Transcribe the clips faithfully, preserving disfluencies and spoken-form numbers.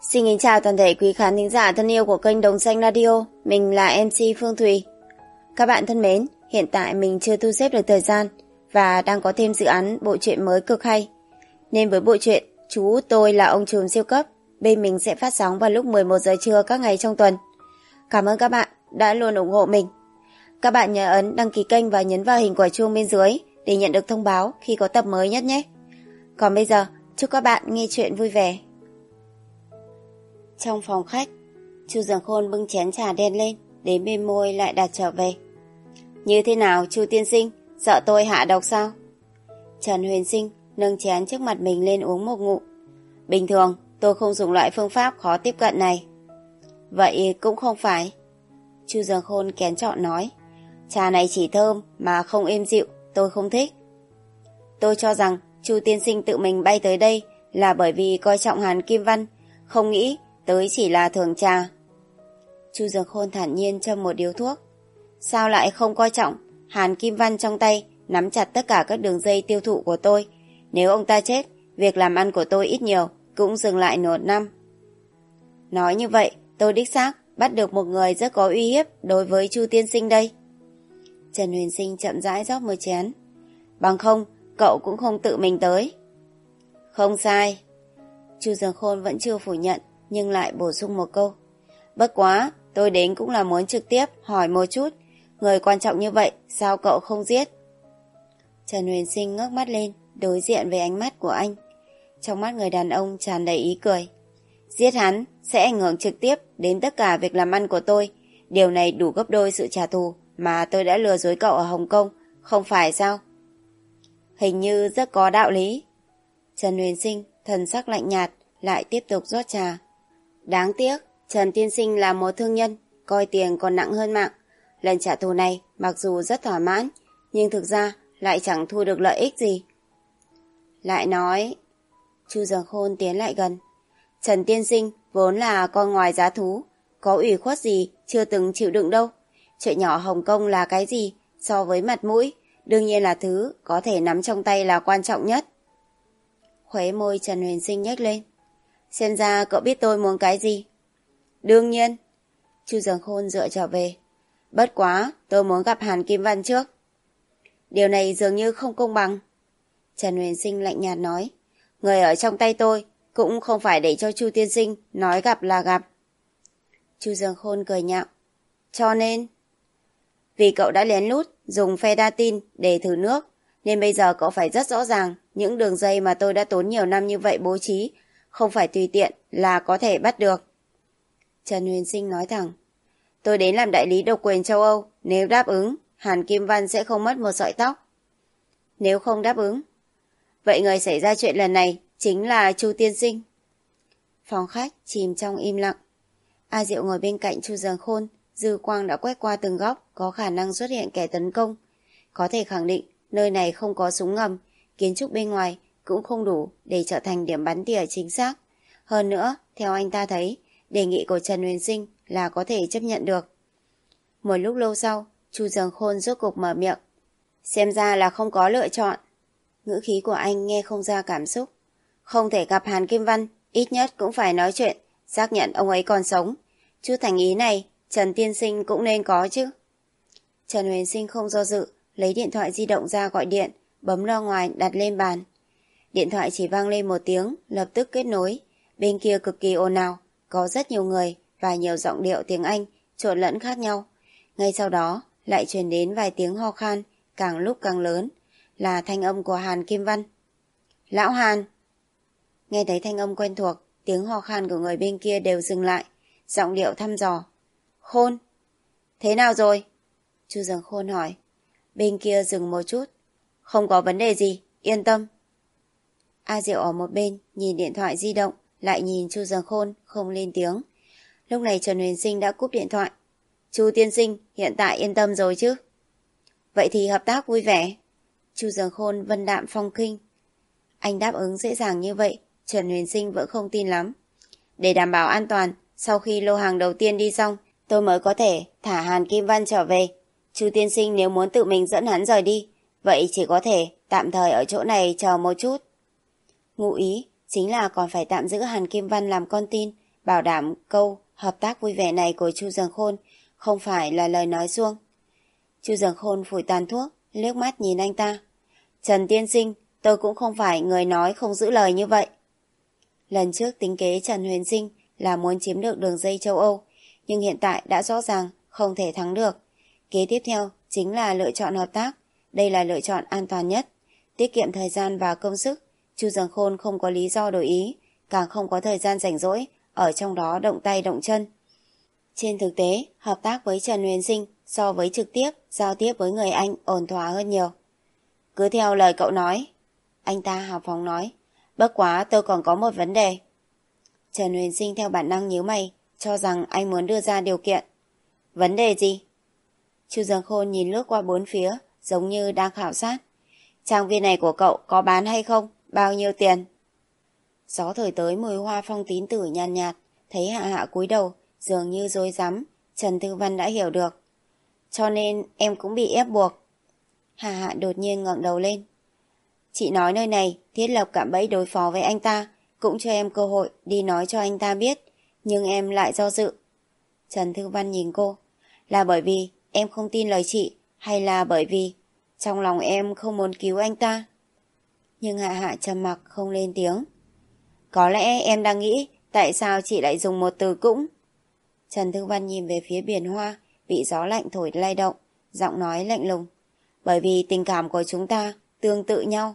Xin kính chào toàn thể quý khán thính giả thân yêu của kênh Đồng Xanh Radio. Mình là em xê Phương Thùy. Các bạn thân mến, hiện tại mình chưa thu xếp được thời gian và đang có thêm dự án bộ truyện mới cực hay. Nên với bộ truyện Chú út tôi là ông trùm siêu cấp, bên mình sẽ phát sóng vào lúc mười một giờ trưa các ngày trong tuần. Cảm ơn các bạn đã luôn ủng hộ mình. Các bạn nhớ ấn đăng ký kênh và nhấn vào hình quả chuông bên dưới để nhận được thông báo khi có tập mới nhất nhé. Còn bây giờ, chúc các bạn nghe chuyện vui vẻ. Trong phòng khách, Chu Dường Khôn bưng chén trà đen lên, đến bên môi lại đặt trở về. Như thế nào Chu tiên sinh, sợ tôi hạ độc sao? Trần Huyền Sinh nâng chén trước mặt mình lên uống một ngụm. Bình thường tôi không dùng loại phương pháp khó tiếp cận này. Vậy cũng không phải. Chu Dường Khôn kén chọn nói. Trà này chỉ thơm mà không êm dịu, tôi không thích. Tôi cho rằng Chu tiên sinh tự mình bay tới đây là bởi vì coi trọng Hàn Kim Văn, không nghĩ tới chỉ là thưởng trà. Chu Dường Khôn thản nhiên châm một điếu thuốc. Sao lại không coi trọng? Hàn Kim Văn trong tay nắm chặt tất cả các đường dây tiêu thụ của tôi. Nếu ông ta chết, việc làm ăn của tôi ít nhiều cũng dừng lại nửa năm. Nói như vậy, tôi đích xác bắt được một người rất có uy hiếp đối với Chu tiên sinh đây. Trần Huyền Sinh chậm rãi rót một chén. Bằng không, cậu cũng không tự mình tới. Không sai. Chu Dường Khôn vẫn chưa phủ nhận, nhưng lại bổ sung một câu. Bất quá, tôi đến cũng là muốn trực tiếp hỏi một chút, người quan trọng như vậy sao cậu không giết? Trần Huyền Sinh ngước mắt lên, đối diện với ánh mắt của anh. Trong mắt người đàn ông tràn đầy ý cười. Giết hắn sẽ ảnh hưởng trực tiếp đến tất cả việc làm ăn của tôi. Điều này đủ gấp đôi sự trả thù mà tôi đã lừa dối cậu ở Hồng Kông, không phải sao? Hình như rất có đạo lý. Trần Huyền Sinh thần sắc lạnh nhạt, lại tiếp tục rót trà. Đáng tiếc, Trần tiên sinh là một thương nhân, coi tiền còn nặng hơn mạng. Lần trả thù này mặc dù rất thỏa mãn, nhưng thực ra lại chẳng thu được lợi ích gì. Lại nói, Chu Dường Khôn tiến lại gần. Trần tiên sinh vốn là con ngoài giá thú, có ủy khuất gì chưa từng chịu đựng đâu. Chuyện nhỏ Hồng Kông là cái gì so với mặt mũi, đương nhiên là thứ có thể nắm trong tay là quan trọng nhất. Khóe môi Trần Huyền Sinh nhếch lên. Xem ra cậu biết tôi muốn cái gì. Đương nhiên. Chu Dường Khôn dựa trở về. Bất quá, tôi muốn gặp Hàn Kim Văn trước. Điều này dường như không công bằng. Trần Huyền Sinh lạnh nhạt nói. Người ở trong tay tôi cũng không phải để cho Chu tiên sinh nói gặp là gặp. Chu Dường Khôn cười nhạo. Cho nên, vì cậu đã lén lút dùng Fedatin để thử nước, nên bây giờ cậu phải rất rõ ràng những đường dây mà tôi đã tốn nhiều năm như vậy bố trí, không phải tùy tiện là có thể bắt được. Trần Huyền Sinh nói thẳng. Tôi đến làm đại lý độc quyền châu Âu, nếu đáp ứng, Hàn Kim Văn sẽ không mất một sợi tóc. Nếu không đáp ứng, vậy người xảy ra chuyện lần này chính là Chu tiên sinh. Phòng khách chìm trong im lặng. A Diệu ngồi bên cạnh Chu Dường Khôn, dư quang đã quét qua từng góc có khả năng xuất hiện kẻ tấn công. Có thể khẳng định nơi này không có súng ngầm, kiến trúc bên ngoài cũng không đủ để trở thành điểm bắn tỉa chính xác. Hơn nữa, theo anh ta thấy, đề nghị của Trần Huyền Sinh là có thể chấp nhận được. Một lúc lâu sau, Chu Dường Khôn rốt cục mở miệng. Xem ra là không có lựa chọn. Ngữ khí của anh nghe không ra cảm xúc. Không thể gặp Hàn Kim Văn, ít nhất cũng phải nói chuyện, xác nhận ông ấy còn sống. Chút thành ý này, Trần tiên sinh cũng nên có chứ. Trần Huyền Sinh không do dự, lấy điện thoại di động ra gọi điện, bấm loa ngoài đặt lên bàn. Điện thoại chỉ vang lên một tiếng, lập tức kết nối. Bên kia cực kỳ ồn ào, có rất nhiều người và nhiều giọng điệu tiếng Anh trộn lẫn khác nhau. Ngay sau đó lại truyền đến vài tiếng ho khan, càng lúc càng lớn, là thanh âm của Hàn Kim Văn. Lão Hàn! Nghe thấy thanh âm quen thuộc, tiếng ho khan của người bên kia đều dừng lại, giọng điệu thăm dò. Khôn! Thế nào rồi? Chu Dường Khôn hỏi. Bên kia dừng một chút. Không có vấn đề gì, yên tâm. A Diệu ở một bên, nhìn điện thoại di động, lại nhìn Chu Dường Khôn, không lên tiếng. Lúc này Trần Huyền Sinh đã cúp điện thoại. Chu tiên sinh, hiện tại yên tâm rồi chứ? Vậy thì hợp tác vui vẻ. Chu Dường Khôn vân đạm phong khinh. Anh đáp ứng dễ dàng như vậy, Trần Huyền Sinh vẫn không tin lắm. Để đảm bảo an toàn, sau khi lô hàng đầu tiên đi xong, tôi mới có thể thả Hàn Kim Văn trở về. Chu tiên sinh nếu muốn tự mình dẫn hắn rời đi, vậy chỉ có thể tạm thời ở chỗ này chờ một chút. Ngụ ý chính là còn phải tạm giữ Hàn Kim Văn làm con tin, bảo đảm câu hợp tác vui vẻ này của Chu Dường Khôn không phải là lời nói suông. Chu Dường Khôn phủi tàn thuốc, liếc mắt nhìn anh ta. Trần tiên sinh, tôi cũng không phải người nói không giữ lời như vậy. Lần trước tính kế Trần Huyền Sinh là muốn chiếm được đường dây châu Âu, nhưng hiện tại đã rõ ràng không thể thắng được. Kế tiếp theo chính là lựa chọn hợp tác. Đây là lựa chọn an toàn nhất, tiết kiệm thời gian và công sức. Chu Dường Khôn không có lý do đổi ý, càng không có thời gian rảnh rỗi ở trong đó động tay động chân. Trên thực tế, hợp tác với Trần Huyền Sinh so với trực tiếp giao tiếp với người Anh ổn thỏa hơn nhiều. Cứ theo lời cậu nói, anh ta hào phóng nói. Bất quá tôi còn có một vấn đề. Trần Huyền Sinh theo bản năng nhíu mày, cho rằng anh muốn đưa ra điều kiện. Vấn đề gì? Chu Dường Khôn nhìn lướt qua bốn phía, giống như đang khảo sát. Trang viên này của cậu có bán hay không? Bao nhiêu tiền? Gió thổi tới mùi hoa phong tín tử nhàn nhạt, nhạt, thấy Hạ Hạ cúi đầu, dường như rối rắm. Trần Thư Văn đã hiểu được. Cho nên em cũng bị ép buộc. Hạ Hạ đột nhiên ngẩng đầu lên. Chị nói nơi này thiết lập cạm bẫy đối phó với anh ta, cũng cho em cơ hội đi nói cho anh ta biết, nhưng em lại do dự. Trần Thư Văn nhìn cô. Là bởi vì em không tin lời chị, hay là bởi vì trong lòng em không muốn cứu anh ta? Nhưng Hạ Hạ trầm mặc không lên tiếng. Có lẽ em đang nghĩ tại sao chị lại dùng một từ cũng. Trần Thư Văn nhìn về phía biển hoa, bị gió lạnh thổi lay động, giọng nói lạnh lùng. Bởi vì tình cảm của chúng ta tương tự nhau.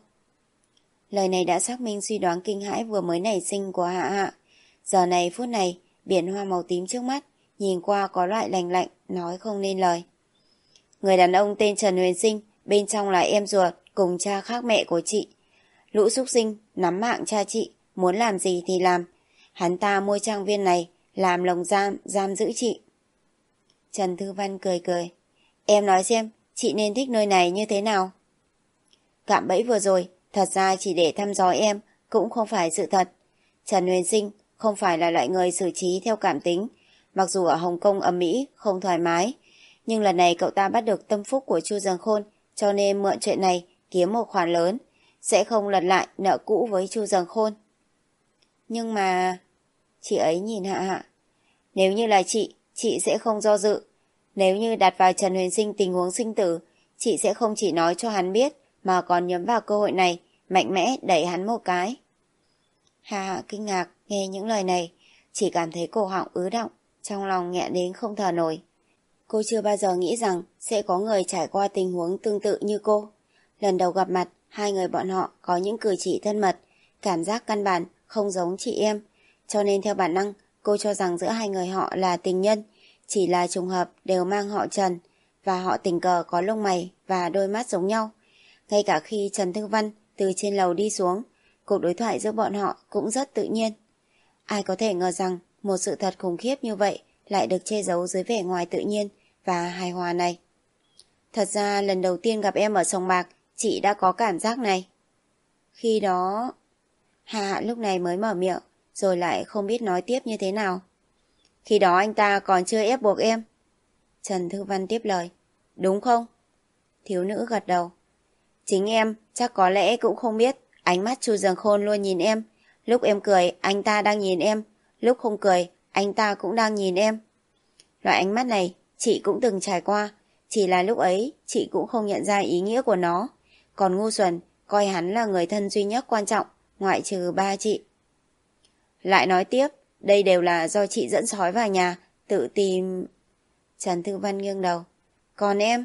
Lời này đã xác minh suy đoán kinh hãi vừa mới nảy sinh của Hạ Hạ. Giờ này phút này, biển hoa màu tím trước mắt, nhìn qua có loại lành lạnh, nói không nên lời. Người đàn ông tên Trần Huyền Sinh, bên trong là em ruột cùng cha khác mẹ của chị. Lũ súc sinh nắm mạng cha chị, muốn làm gì thì làm. Hắn ta mua trang viên này, làm lồng giam, giam giữ chị. Trần Thư Văn cười cười. Em nói xem, chị nên thích nơi này như thế nào? Cạm bẫy vừa rồi, thật ra chỉ để thăm dò em, cũng không phải sự thật. Trần Huyền Sinh không phải là loại người xử trí theo cảm tính. Mặc dù ở Hồng Kông ầm ĩ không thoải mái, nhưng lần này cậu ta bắt được tâm phúc của Chu Dường Khôn, cho nên mượn chuyện này kiếm một khoản lớn, sẽ không lật lại nợ cũ với Chu Dường Khôn. Nhưng mà... Chị ấy nhìn Hạ Hạ. Nếu như là chị, chị sẽ không do dự. Nếu như đặt vào Trần Huyền Sinh tình huống sinh tử, chị sẽ không chỉ nói cho hắn biết, mà còn nhắm vào cơ hội này, mạnh mẽ đẩy hắn một cái. Hạ Hạ kinh ngạc nghe những lời này, chỉ cảm thấy cổ họng ứ động, trong lòng nghẹn đến không thở nổi. Cô chưa bao giờ nghĩ rằng sẽ có người trải qua tình huống tương tự như cô. Lần đầu gặp mặt, hai người bọn họ có những cử chỉ thân mật, cảm giác căn bản không giống chị em. Cho nên theo bản năng, cô cho rằng giữa hai người họ là tình nhân, chỉ là trùng hợp đều mang họ Trần, và họ tình cờ có lông mày và đôi mắt giống nhau. Ngay cả khi Trần Thư Văn từ trên lầu đi xuống, cuộc đối thoại giữa bọn họ cũng rất tự nhiên. Ai có thể ngờ rằng một sự thật khủng khiếp như vậy lại được che giấu dưới vẻ ngoài tự nhiên và hài hòa này. Thật ra lần đầu tiên gặp em ở sòng bạc, chị đã có cảm giác này. Khi đó... Hạ Hạ lúc này mới mở miệng, rồi lại không biết nói tiếp như thế nào. Khi đó anh ta còn chưa ép buộc em. Trần Thư Văn tiếp lời. Đúng không? Thiếu nữ gật đầu. Chính em chắc có lẽ cũng không biết, ánh mắt Chu Dường Khôn luôn nhìn em. Lúc em cười, anh ta đang nhìn em. Lúc không cười, anh ta cũng đang nhìn em. Loại ánh mắt này, chị cũng từng trải qua. Chỉ là lúc ấy, chị cũng không nhận ra ý nghĩa của nó. Còn ngu xuẩn, coi hắn là người thân duy nhất quan trọng, ngoại trừ ba chị. Lại nói tiếp, đây đều là do chị dẫn sói vào nhà, tự tìm... Trần Thư Văn nghiêng đầu. Còn em?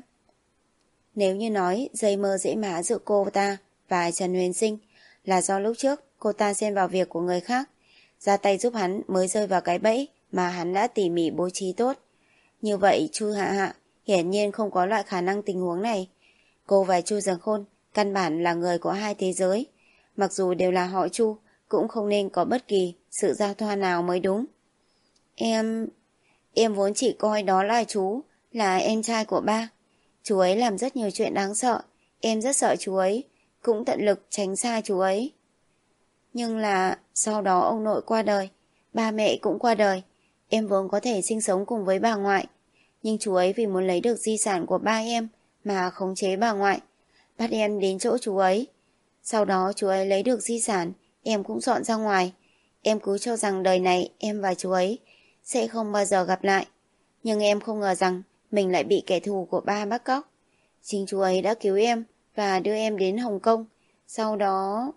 Nếu như nói dây mơ dễ mã giữa cô ta và Trần Huyền Sinh là do lúc trước cô ta xen vào việc của người khác, ra tay giúp hắn mới rơi vào cái bẫy mà hắn đã tỉ mỉ bố trí tốt. Như vậy Chu Hạ Hạ hiển nhiên không có loại khả năng tình huống này. Cô và Chu Dường Khôn căn bản là người của hai thế giới. Mặc dù đều là họ Chu, cũng không nên có bất kỳ sự giao thoa nào mới đúng. Em... Em vốn chỉ coi đó là chú, là em trai của ba. Chú ấy làm rất nhiều chuyện đáng sợ, em rất sợ chú ấy, cũng tận lực tránh xa chú ấy. Nhưng là sau đó ông nội qua đời, ba mẹ cũng qua đời, em vốn có thể sinh sống cùng với bà ngoại. Nhưng chú ấy vì muốn lấy được di sản của ba em mà khống chế bà ngoại, bắt em đến chỗ chú ấy. Sau đó chú ấy lấy được di sản, em cũng dọn ra ngoài. em cứ cho rằng đời này em và chú ấy sẽ không bao giờ gặp lại. Nhưng em không ngờ rằng mình lại bị kẻ thù của ba bắt cóc. Chính chú ấy đã cứu em và đưa em đến Hồng Kông. Sau đó...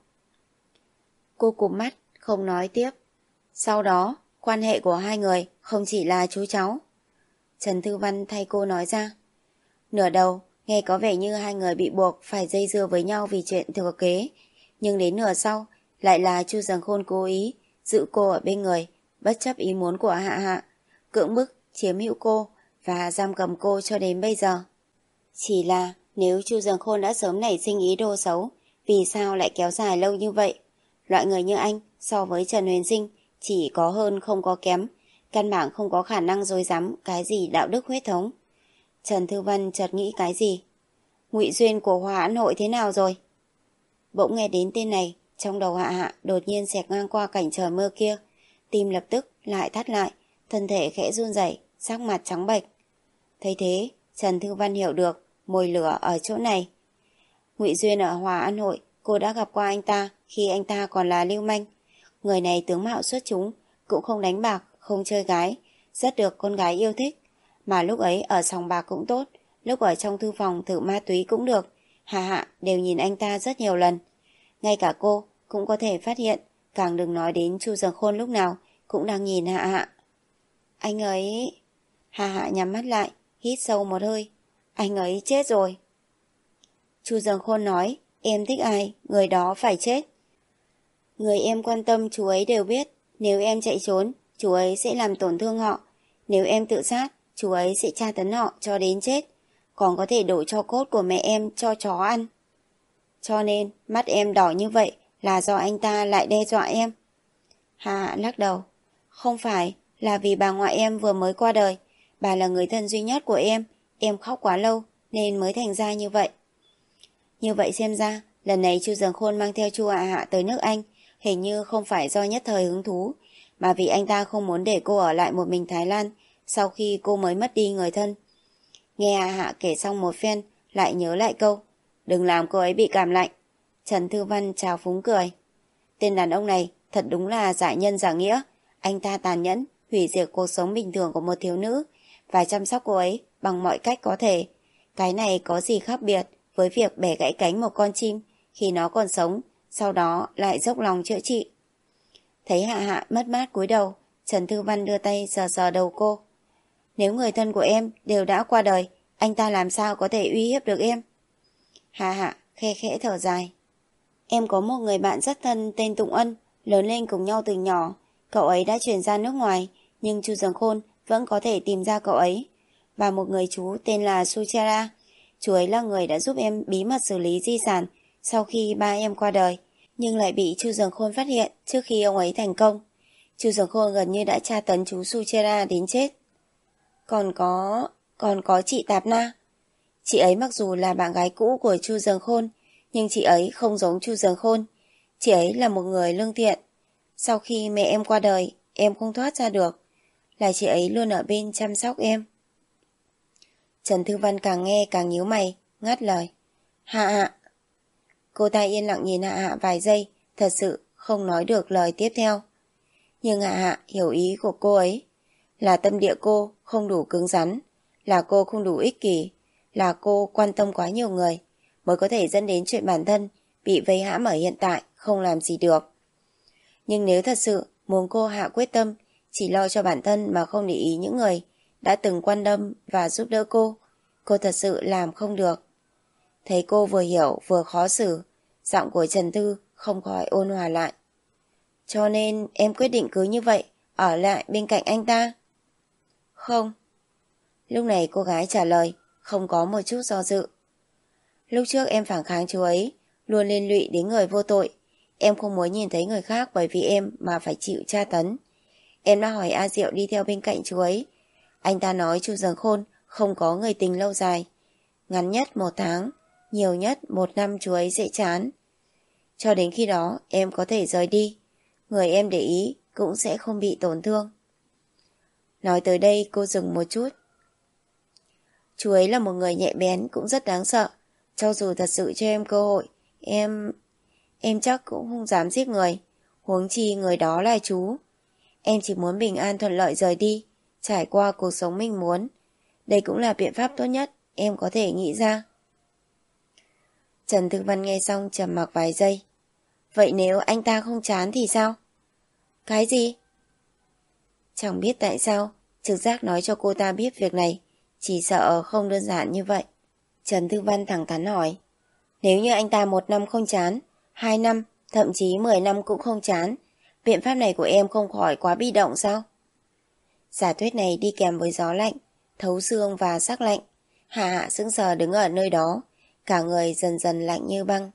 Cô cụp mắt, không nói tiếp. Sau đó, quan hệ của hai người không chỉ là chú cháu. Trần Thư Văn thay cô nói ra. Nửa đầu, nghe có vẻ như hai người bị buộc phải dây dưa với nhau vì chuyện thừa kế. Nhưng đến nửa sau, lại là Chu Giằng Khôn cố ý giữ cô ở bên người, bất chấp ý muốn của Hạ Hạ, cưỡng bức, chiếm hữu cô và giam cầm cô cho đến bây giờ. Chỉ là nếu Chu Giằng Khôn đã sớm nảy sinh ý đồ xấu, vì sao lại kéo dài lâu như vậy? Loại người như anh so với Trần Huyền Sinh chỉ có hơn không có kém, căn bản không có khả năng dối dám cái gì đạo đức huyết thống. Trần Thư Văn chợt nghĩ cái gì? Ngụy duyên của Hòa An Hội thế nào rồi? Bỗng nghe đến tên này, trong đầu Hạ Hạ đột nhiên xẹt ngang qua cảnh trời mưa kia, tim lập tức lại thắt lại, thân thể khẽ run rẩy, sắc mặt trắng bệch. Thấy thế, Trần Thư Văn hiểu được mồi lửa ở chỗ này. Ngụy duyên ở Hòa An Hội, cô đã gặp qua anh ta khi anh ta còn là lưu manh. Người này tướng mạo xuất chúng, cũng không đánh bạc, không chơi gái, rất được con gái yêu thích. Mà lúc ấy ở sòng bạc cũng tốt, lúc ở trong thư phòng thử ma túy cũng được. Hạ Hạ đều nhìn anh ta rất nhiều lần. Ngay cả cô cũng có thể phát hiện, càng đừng nói đến Chu Giằng Khôn lúc nào cũng đang nhìn Hạ Hạ. Anh ấy... Hạ Hạ nhắm mắt lại, hít sâu một hơi. Anh ấy chết rồi. Chu Giằng Khôn nói, em thích ai, người đó phải chết. Người em quan tâm chú ấy đều biết, nếu em chạy trốn, chú ấy sẽ làm tổn thương họ. Nếu em tự sát, chú ấy sẽ tra tấn họ cho đến chết, còn có thể đổ tro cốt của mẹ em cho chó ăn. Cho nên, mắt em đỏ như vậy là do anh ta lại đe dọa em. Hạ Hạ lắc đầu. Không phải, là vì bà ngoại em vừa mới qua đời. Bà là người thân duy nhất của em, em khóc quá lâu nên mới thành ra như vậy. Như vậy xem ra, lần này Chu Giằng Khôn mang theo Chu Hạ Hạ tới nước Anh, hình như không phải do nhất thời hứng thú, mà vì anh ta không muốn để cô ở lại một mình Thái Lan sau khi cô mới mất đi người thân. Nghe Hạ Hạ kể xong một phen, lại nhớ lại câu, đừng làm cô ấy bị cảm lạnh. Trần Thư Văn chào phúng cười. Tên đàn ông này thật đúng là giải nhân giải nghĩa. Anh ta tàn nhẫn, hủy diệt cuộc sống bình thường của một thiếu nữ và chăm sóc cô ấy bằng mọi cách có thể. Cái này có gì khác biệt với việc bẻ gãy cánh một con chim khi nó còn sống, sau đó lại dốc lòng chữa trị. Thấy Hạ Hạ mất mát cúi đầu, Trần Thư Văn đưa tay sờ sờ đầu cô. Nếu người thân của em đều đã qua đời, anh ta làm sao có thể uy hiếp được em? Hạ Hạ khe khẽ thở dài. Em có một người bạn rất thân tên Tụng Ân, lớn lên cùng nhau từ nhỏ. Cậu ấy đã chuyển ra nước ngoài, nhưng Chu Giằng Khôn vẫn có thể tìm ra cậu ấy. Và một người chú tên là Suchera. Chú ấy là người đã giúp em bí mật xử lý di sản sau khi ba em qua đời, nhưng lại bị Chu Giằng Khôn phát hiện trước khi ông ấy thành công. Chu Giằng Khôn gần như đã tra tấn chú Suchera đến chết. Còn có... còn có chị Tạp Na. Chị ấy mặc dù là bạn gái cũ của Chu Giằng Khôn, nhưng chị ấy không giống Chu Giằng Khôn. Chị ấy là một người lương thiện. Sau khi mẹ em qua đời, em không thoát ra được. Là chị ấy luôn ở bên chăm sóc em. Trần Thư Văn càng nghe càng nhíu mày, ngắt lời. Hạ Hạ. Cô ta yên lặng nhìn Hạ Hạ vài giây, thật sự không nói được lời tiếp theo. Nhưng Hạ Hạ hiểu ý của cô ấy. Là tâm địa cô không đủ cứng rắn, là cô không đủ ích kỷ, là cô quan tâm quá nhiều người, mới có thể dẫn đến chuyện bản thân bị vây hãm ở hiện tại, không làm gì được. Nhưng nếu thật sự muốn cô hạ quyết tâm, chỉ lo cho bản thân mà không để ý những người đã từng quan tâm và giúp đỡ cô, cô thật sự làm không được. Thấy cô vừa hiểu vừa khó xử, giọng của Trần Thư không khỏi ôn hòa lại. Cho nên em quyết định cứ như vậy, ở lại bên cạnh anh ta. Không. Lúc này cô gái trả lời, không có một chút do dự. Lúc trước em phản kháng chú ấy, luôn liên lụy đến người vô tội. Em không muốn nhìn thấy người khác bởi vì em mà phải chịu tra tấn. Em đã hỏi A Diệu đi theo bên cạnh chú ấy. Anh ta nói Chu Giằng Khôn không có người tình lâu dài. Ngắn nhất một tháng, nhiều nhất một năm chú ấy sẽ chán. Cho đến khi đó em có thể rời đi. Người em để ý cũng sẽ không bị tổn thương. Nói tới đây cô dừng một chút. Chú ấy là một người nhạy bén cũng rất đáng sợ. Cho dù thật sự cho em cơ hội, em... Em chắc cũng không dám giết người. Huống chi người đó là chú. Em chỉ muốn bình an thuận lợi rời đi, trải qua cuộc sống mình muốn. Đây cũng là biện pháp tốt nhất em có thể nghĩ ra. Trần Thư Văn nghe xong trầm mặc vài giây. Vậy nếu anh ta không chán thì sao? Cái gì? Chẳng biết tại sao, trực giác nói cho cô ta biết việc này, chỉ sợ không đơn giản như vậy. Trần Thư Văn thẳng thắn hỏi. Nếu như anh ta một năm không chán, hai năm, thậm chí mười năm cũng không chán, biện pháp này của em không khỏi quá bị động sao? Giả thuyết này đi kèm với gió lạnh, thấu xương và sắc lạnh. Hạ Hạ sững sờ đứng ở nơi đó, cả người dần dần lạnh như băng.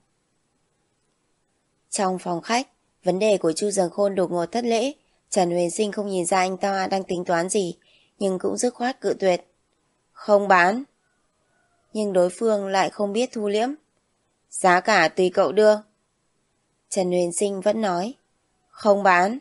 Trong phòng khách, vấn đề của Chu Dần Khôn đột ngột thất lễ. Trần Huyền Sinh không nhìn ra anh ta đang tính toán gì, nhưng cũng dứt khoát cự tuyệt. Không bán. Nhưng đối phương lại không biết thu liễm. Giá cả tùy cậu đưa. Trần Huyền Sinh vẫn nói. Không bán.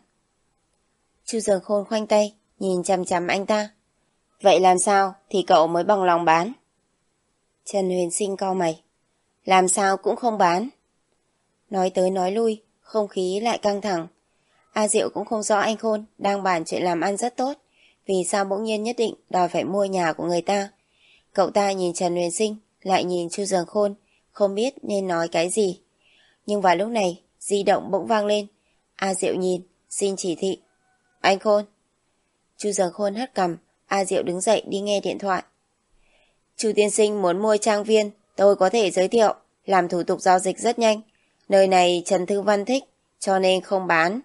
Chu Dần Khôn khoanh tay, nhìn chằm chằm anh ta. Vậy làm sao thì cậu mới bằng lòng bán? Trần Huyền Sinh cau mày. Làm sao cũng không bán. Nói tới nói lui, không khí lại căng thẳng. A Diệu cũng không rõ anh Khôn đang bàn chuyện làm ăn rất tốt, vì sao bỗng nhiên nhất định đòi phải mua nhà của người ta. Cậu ta nhìn Trần Huyền Sinh, lại nhìn Chu Dần Khôn, không biết nên nói cái gì. Nhưng vào lúc này, di động bỗng vang lên. A Diệu nhìn, xin chỉ thị. Anh Khôn. Chu Dần Khôn hất cằm, A Diệu đứng dậy đi nghe điện thoại. Chu tiên sinh muốn mua trang viên, tôi có thể giới thiệu, làm thủ tục giao dịch rất nhanh. Nơi này Trần Thư Văn thích, cho nên không bán.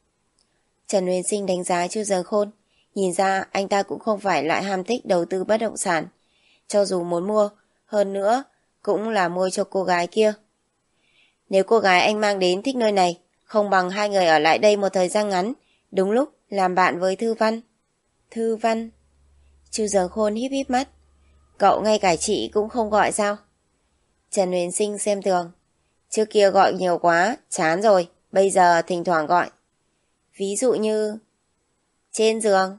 Trần Huyền Sinh đánh giá Chu Dần Khôn, nhìn ra anh ta cũng không phải loại ham thích đầu tư bất động sản. Cho dù muốn mua, hơn nữa, cũng là mua cho cô gái kia. Nếu cô gái anh mang đến thích nơi này, không bằng hai người ở lại đây một thời gian ngắn, đúng lúc làm bạn với Thư Văn. Thư Văn. Chu Dần Khôn híp híp mắt. Cậu ngay cả chị cũng không gọi sao? Trần Huyền Sinh xem thường. Trước kia gọi nhiều quá, chán rồi, bây giờ thỉnh thoảng gọi. Ví dụ như... Trên giường.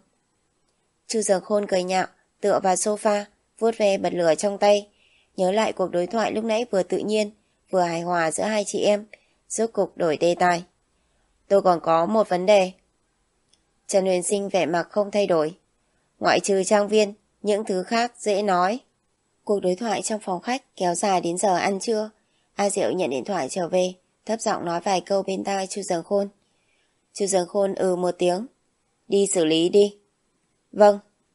Chu Dần Khôn cười nhạo, tựa vào sofa, vuốt ve bật lửa trong tay. Nhớ lại cuộc đối thoại lúc nãy vừa tự nhiên, vừa hài hòa giữa hai chị em, rốt cục đổi đề tài. Tôi còn có một vấn đề. Trần Huyền Sinh vẻ mặt không thay đổi. Ngoại trừ trang viên, những thứ khác dễ nói. Cuộc đối thoại trong phòng khách kéo dài đến giờ ăn trưa. A Diệu nhận điện thoại trở về, thấp giọng nói vài câu bên tai Chu Dần Khôn. Chu Dần Khôn ừ một tiếng. Đi xử lý đi. Vâng.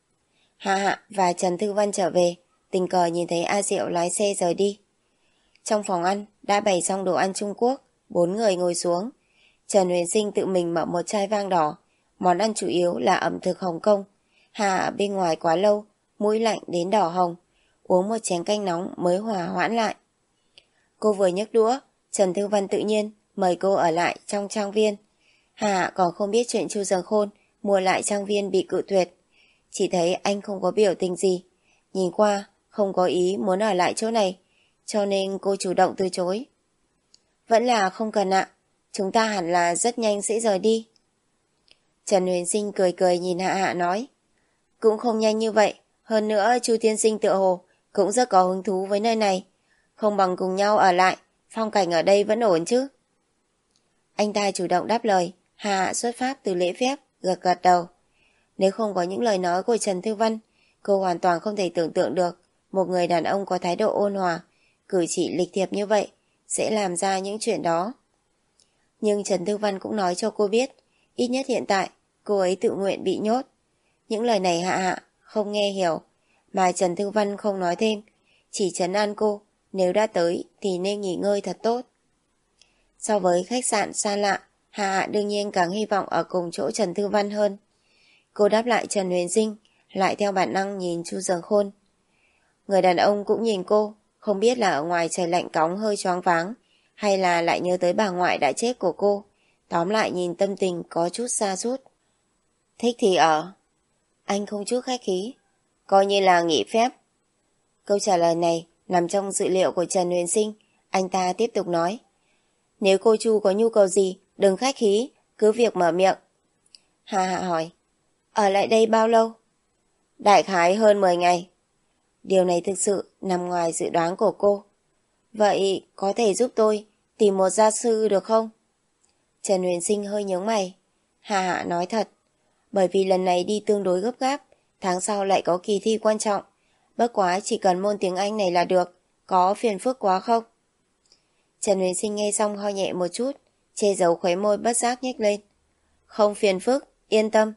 Hạ Hạ và Trần Thư Văn trở về, tình cờ nhìn thấy A Diệu lái xe rời đi. Trong phòng ăn đã bày xong đồ ăn Trung Quốc, bốn người ngồi xuống. Trần Huyền Sinh tự mình mở một chai vang đỏ. Món ăn chủ yếu là ẩm thực Hồng Kông. Hạ ở bên ngoài quá lâu, mũi lạnh đến đỏ hồng. Uống một chén canh nóng mới hòa hoãn lại. Cô vừa nhấc đũa, Trần Thư Văn tự nhiên mời cô ở lại trong trang viên. Hạ còn không biết chuyện Chu Dần Khôn mua lại trang viên bị cự tuyệt. Chỉ thấy anh không có biểu tình gì. Nhìn qua, không có ý muốn ở lại chỗ này, cho nên cô chủ động từ chối. Vẫn là không cần ạ, chúng ta hẳn là rất nhanh sẽ rời đi. Trần Huyền Sinh cười cười nhìn Hạ Hạ nói. Cũng không nhanh như vậy, hơn nữa Chu tiên sinh tựa hồ cũng rất có hứng thú với nơi này. Không bằng cùng nhau ở lại, phong cảnh ở đây vẫn ổn chứ. Anh ta chủ động đáp lời, Hạ Hạ xuất phát từ lễ phép, gật gật đầu. Nếu không có những lời nói của Trần Thư Văn, cô hoàn toàn không thể tưởng tượng được một người đàn ông có thái độ ôn hòa, cử chỉ lịch thiệp như vậy sẽ làm ra những chuyện đó. Nhưng Trần Thư Văn cũng nói cho cô biết, ít nhất hiện tại cô ấy tự nguyện bị nhốt. Những lời này Hạ Hạ không nghe hiểu, mà Trần Thư Văn không nói thêm, chỉ trấn an cô, nếu đã tới thì nên nghỉ ngơi thật tốt. So với khách sạn xa lạ, Hạ Hạ đương nhiên càng hy vọng ở cùng chỗ Trần Thư Văn hơn. Cô đáp lại Trần Huyền Sinh, lại theo bản năng nhìn Chu Dần Khôn. Người đàn ông cũng nhìn cô, không biết là ở ngoài trời lạnh cóng hơi choáng váng, hay là lại nhớ tới bà ngoại đã chết của cô. Tóm lại nhìn tâm tình có chút sa sút. Thích thì ở. Anh không chút khách khí, coi như là nghỉ phép. Câu trả lời này nằm trong dự liệu của Trần Huyền Sinh. Anh ta tiếp tục nói. Nếu cô Chu có nhu cầu gì, đừng khách khí, cứ việc mở miệng. Hạ Hạ hỏi. Ở lại đây bao lâu? Đại khái hơn mười ngày. Điều này thực sự nằm ngoài dự đoán của cô. Vậy có thể giúp tôi tìm một gia sư được không? Trần Huyền Sinh hơi nhướng mày. Hà Hạ nói thật, bởi vì lần này đi tương đối gấp gáp, tháng sau lại có kỳ thi quan trọng. Bất quá chỉ cần môn tiếng Anh này là được, có phiền phức quá không? Trần Huyền Sinh nghe xong ho nhẹ một chút, che giấu khóe môi bất giác nhếch lên. Không phiền phức, yên tâm.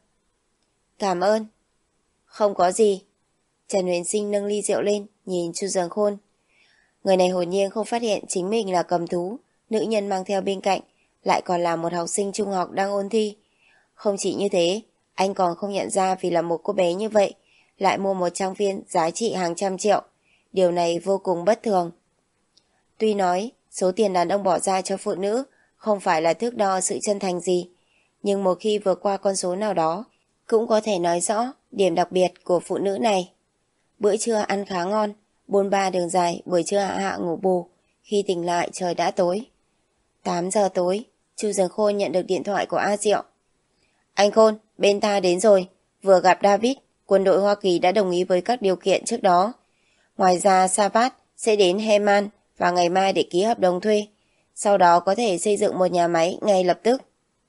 Cảm ơn. Không có gì. Trần Huyền Sinh nâng ly rượu lên, nhìn Chu Dần Khôn. Người này hồn nhiên không phát hiện chính mình là cầm thú, nữ nhân mang theo bên cạnh, lại còn là một học sinh trung học đang ôn thi. Không chỉ như thế, anh còn không nhận ra vì là một cô bé như vậy, lại mua một trang viên giá trị hàng trăm triệu. Điều này vô cùng bất thường. Tuy nói, số tiền đàn ông bỏ ra cho phụ nữ không phải là thước đo sự chân thành gì, nhưng một khi vượt qua con số nào đó, cũng có thể nói rõ điểm đặc biệt của phụ nữ này. Bữa trưa ăn khá ngon, bôn ba đường dài, buổi trưa Hạ Hạ ngủ bù, khi tỉnh lại trời đã tối. tám giờ tối, Chu Dần Khôn nhận được điện thoại của A Diệu. Anh Khôn, bên ta đến rồi, vừa gặp David, quân đội Hoa Kỳ đã đồng ý với các điều kiện trước đó. Ngoài ra Savat sẽ đến Heman và ngày mai để ký hợp đồng thuê, sau đó có thể xây dựng một nhà máy ngay lập tức.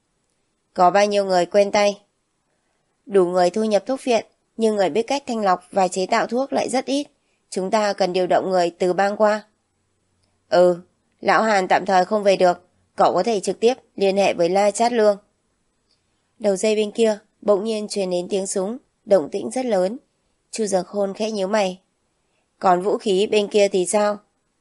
Có bao nhiêu người quen tay? Đủ người thu nhập thuốc viện, nhưng người biết cách thanh lọc và chế tạo thuốc lại rất ít. Chúng ta cần điều động người từ bang qua. Ừ, lão Hàn tạm thời không về được, cậu có thể trực tiếp liên hệ với La Chát Lương. Đầu dây bên kia bỗng nhiên truyền đến tiếng súng, động tĩnh rất lớn. Chu Dần Khôn khẽ nhíu mày. Còn vũ khí bên kia thì sao?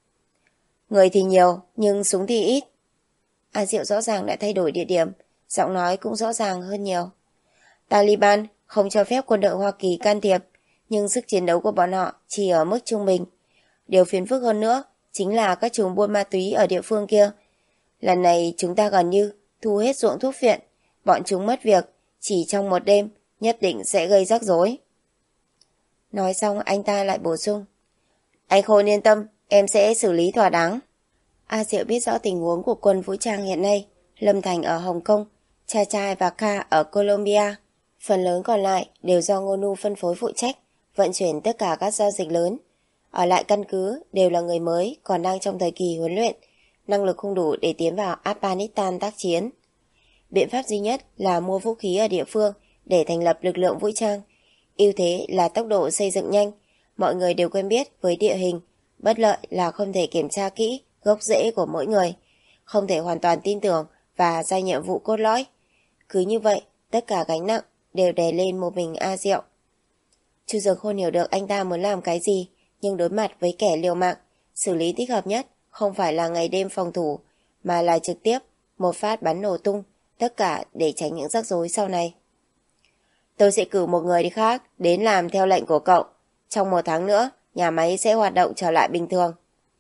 Người thì nhiều, nhưng súng thì ít. A Diệu rõ ràng đã thay đổi địa điểm, giọng nói cũng rõ ràng hơn nhiều. Taliban không cho phép quân đội Hoa Kỳ can thiệp, nhưng sức chiến đấu của bọn họ chỉ ở mức trung bình. Điều phiền phức hơn nữa chính là các chùm buôn ma túy ở địa phương kia. Lần này chúng ta gần như thu hết ruộng thuốc viện, bọn chúng mất việc, chỉ trong một đêm nhất định sẽ gây rắc rối. Nói xong anh ta lại bổ sung. Anh Khôn yên tâm, em sẽ xử lý thỏa đáng. A Diệu biết rõ tình huống của quân vũ trang hiện nay. Lâm Thành ở Hồng Kông, Cha Trai và Kha ở Colombia. Phần lớn còn lại đều do Ngô Nu phân phối phụ trách, vận chuyển tất cả các giao dịch lớn. Ở lại căn cứ đều là người mới còn đang trong thời kỳ huấn luyện, năng lực không đủ để tiến vào Afghanistan tác chiến. Biện pháp duy nhất là mua vũ khí ở địa phương để thành lập lực lượng vũ trang. Ưu thế là tốc độ xây dựng nhanh, mọi người đều quen biết với địa hình. Bất lợi là không thể kiểm tra kỹ gốc rễ của mỗi người, không thể hoàn toàn tin tưởng và ra nhiệm vụ cốt lõi. Cứ như vậy, tất cả gánh nặng đều đè lên một mình A Diệu. Chu Dược Khôn hiểu được anh ta muốn làm cái gì, nhưng đối mặt với kẻ liều mạng, xử lý thích hợp nhất không phải là ngày đêm phòng thủ, mà là trực tiếp một phát bắn nổ tung, tất cả để tránh những rắc rối sau này. Tôi sẽ cử một người đi khác đến làm theo lệnh của cậu. Trong một tháng nữa, nhà máy sẽ hoạt động trở lại bình thường.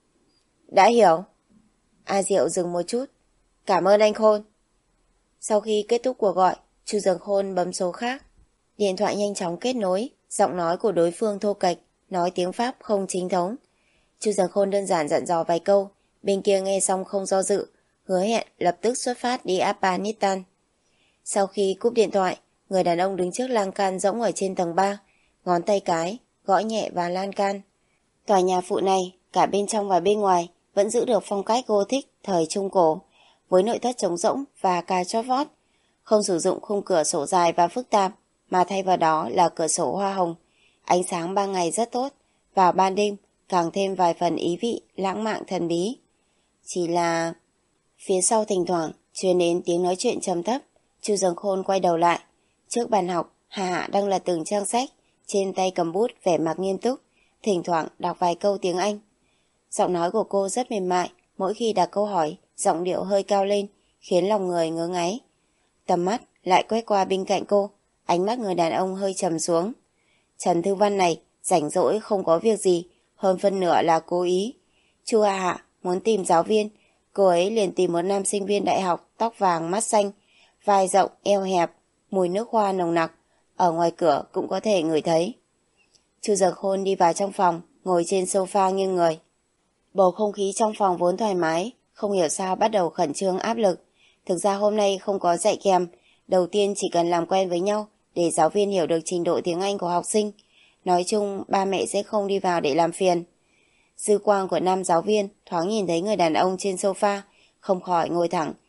Đã hiểu. A Diệu dừng một chút. Cảm ơn anh Khôn. Sau khi kết thúc cuộc gọi, Chu Dược Khôn bấm số khác. Điện thoại nhanh chóng kết nối, giọng nói của đối phương thô kệch, nói tiếng Pháp không chính thống. Chu Dược Khôn đơn giản dặn dò vài câu, bên kia nghe xong không do dự, hứa hẹn lập tức xuất phát đi Afghanistan. Sau khi cúp điện thoại, người đàn ông đứng trước lan can rỗng ở trên tầng ba, ngón tay cái, gõ nhẹ vào lan can. Tòa nhà phụ này, cả bên trong và bên ngoài, vẫn giữ được phong cách Gothic thời Trung Cổ, với nội thất trống rỗng và cà chót vót, không sử dụng khung cửa sổ dài và phức tạp, mà thay vào đó là cửa sổ hoa hồng. Ánh sáng ban ngày rất tốt, vào ban đêm càng thêm vài phần ý vị lãng mạn thần bí. Chỉ là... Phía sau thỉnh thoảng truyền đến tiếng nói chuyện trầm thấp. Chu Dần Khôn quay đầu lại. Trước bàn học, Hà Hạ đang lật từng trang sách, trên tay cầm bút vẻ mặt nghiêm túc, thỉnh thoảng đọc vài câu tiếng Anh. Giọng nói của cô rất mềm mại, mỗi khi đặt câu hỏi, giọng điệu hơi cao lên, khiến lòng người ngứa ngáy. Tầm mắt lại quét qua bên cạnh cô, ánh mắt người đàn ông hơi trầm xuống. Trần Thư Văn này rảnh rỗi không có việc gì, hơn phân nửa là cố ý. Chu Hà Hạ muốn tìm giáo viên, cô ấy liền tìm một nam sinh viên đại học, tóc vàng mắt xanh, vai rộng eo hẹp, mùi nước hoa nồng nặc, ở ngoài cửa cũng có thể ngửi thấy. Chu Dược Khôn đi vào trong phòng, ngồi trên sofa nghiêng người. Bầu không khí trong phòng vốn thoải mái, không hiểu sao bắt đầu khẩn trương áp lực. Thực ra hôm nay không có dạy kèm, đầu tiên chỉ cần làm quen với nhau để giáo viên hiểu được trình độ tiếng Anh của học sinh. Nói chung ba mẹ sẽ không đi vào để làm phiền. Dư quang của nam giáo viên thoáng nhìn thấy người đàn ông trên sofa, không khỏi ngồi thẳng,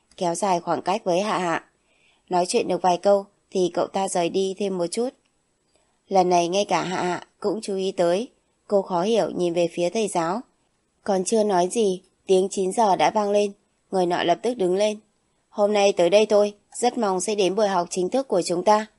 kéo dài khoảng cách với Hạ Hạ. Nói chuyện được vài câu thì cậu ta rời đi thêm một chút. Lần này ngay cả Hạ Hạ cũng chú ý tới. Cô khó hiểu nhìn về phía thầy giáo. Còn chưa nói gì, tiếng chín giờ đã vang lên. Người nọ lập tức đứng lên. Hôm nay tới đây thôi, rất mong sẽ đến buổi học chính thức của chúng ta.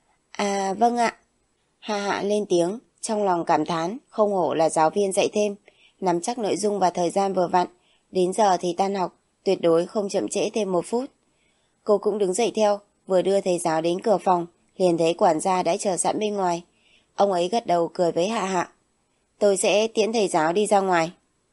À vâng ạ. Hạ Hạ lên tiếng, trong lòng cảm thán, không hổ là giáo viên dạy thêm, nắm chắc nội dung và thời gian vừa vặn. Đến giờ thì tan học, tuyệt đối không chậm trễ thêm một phút. Cô cũng đứng dậy theo, vừa đưa thầy giáo đến cửa phòng, liền thấy quản gia đã chờ sẵn bên ngoài. Ông ấy gật đầu cười với Hạ Hạ. Tôi sẽ tiễn thầy giáo đi ra ngoài.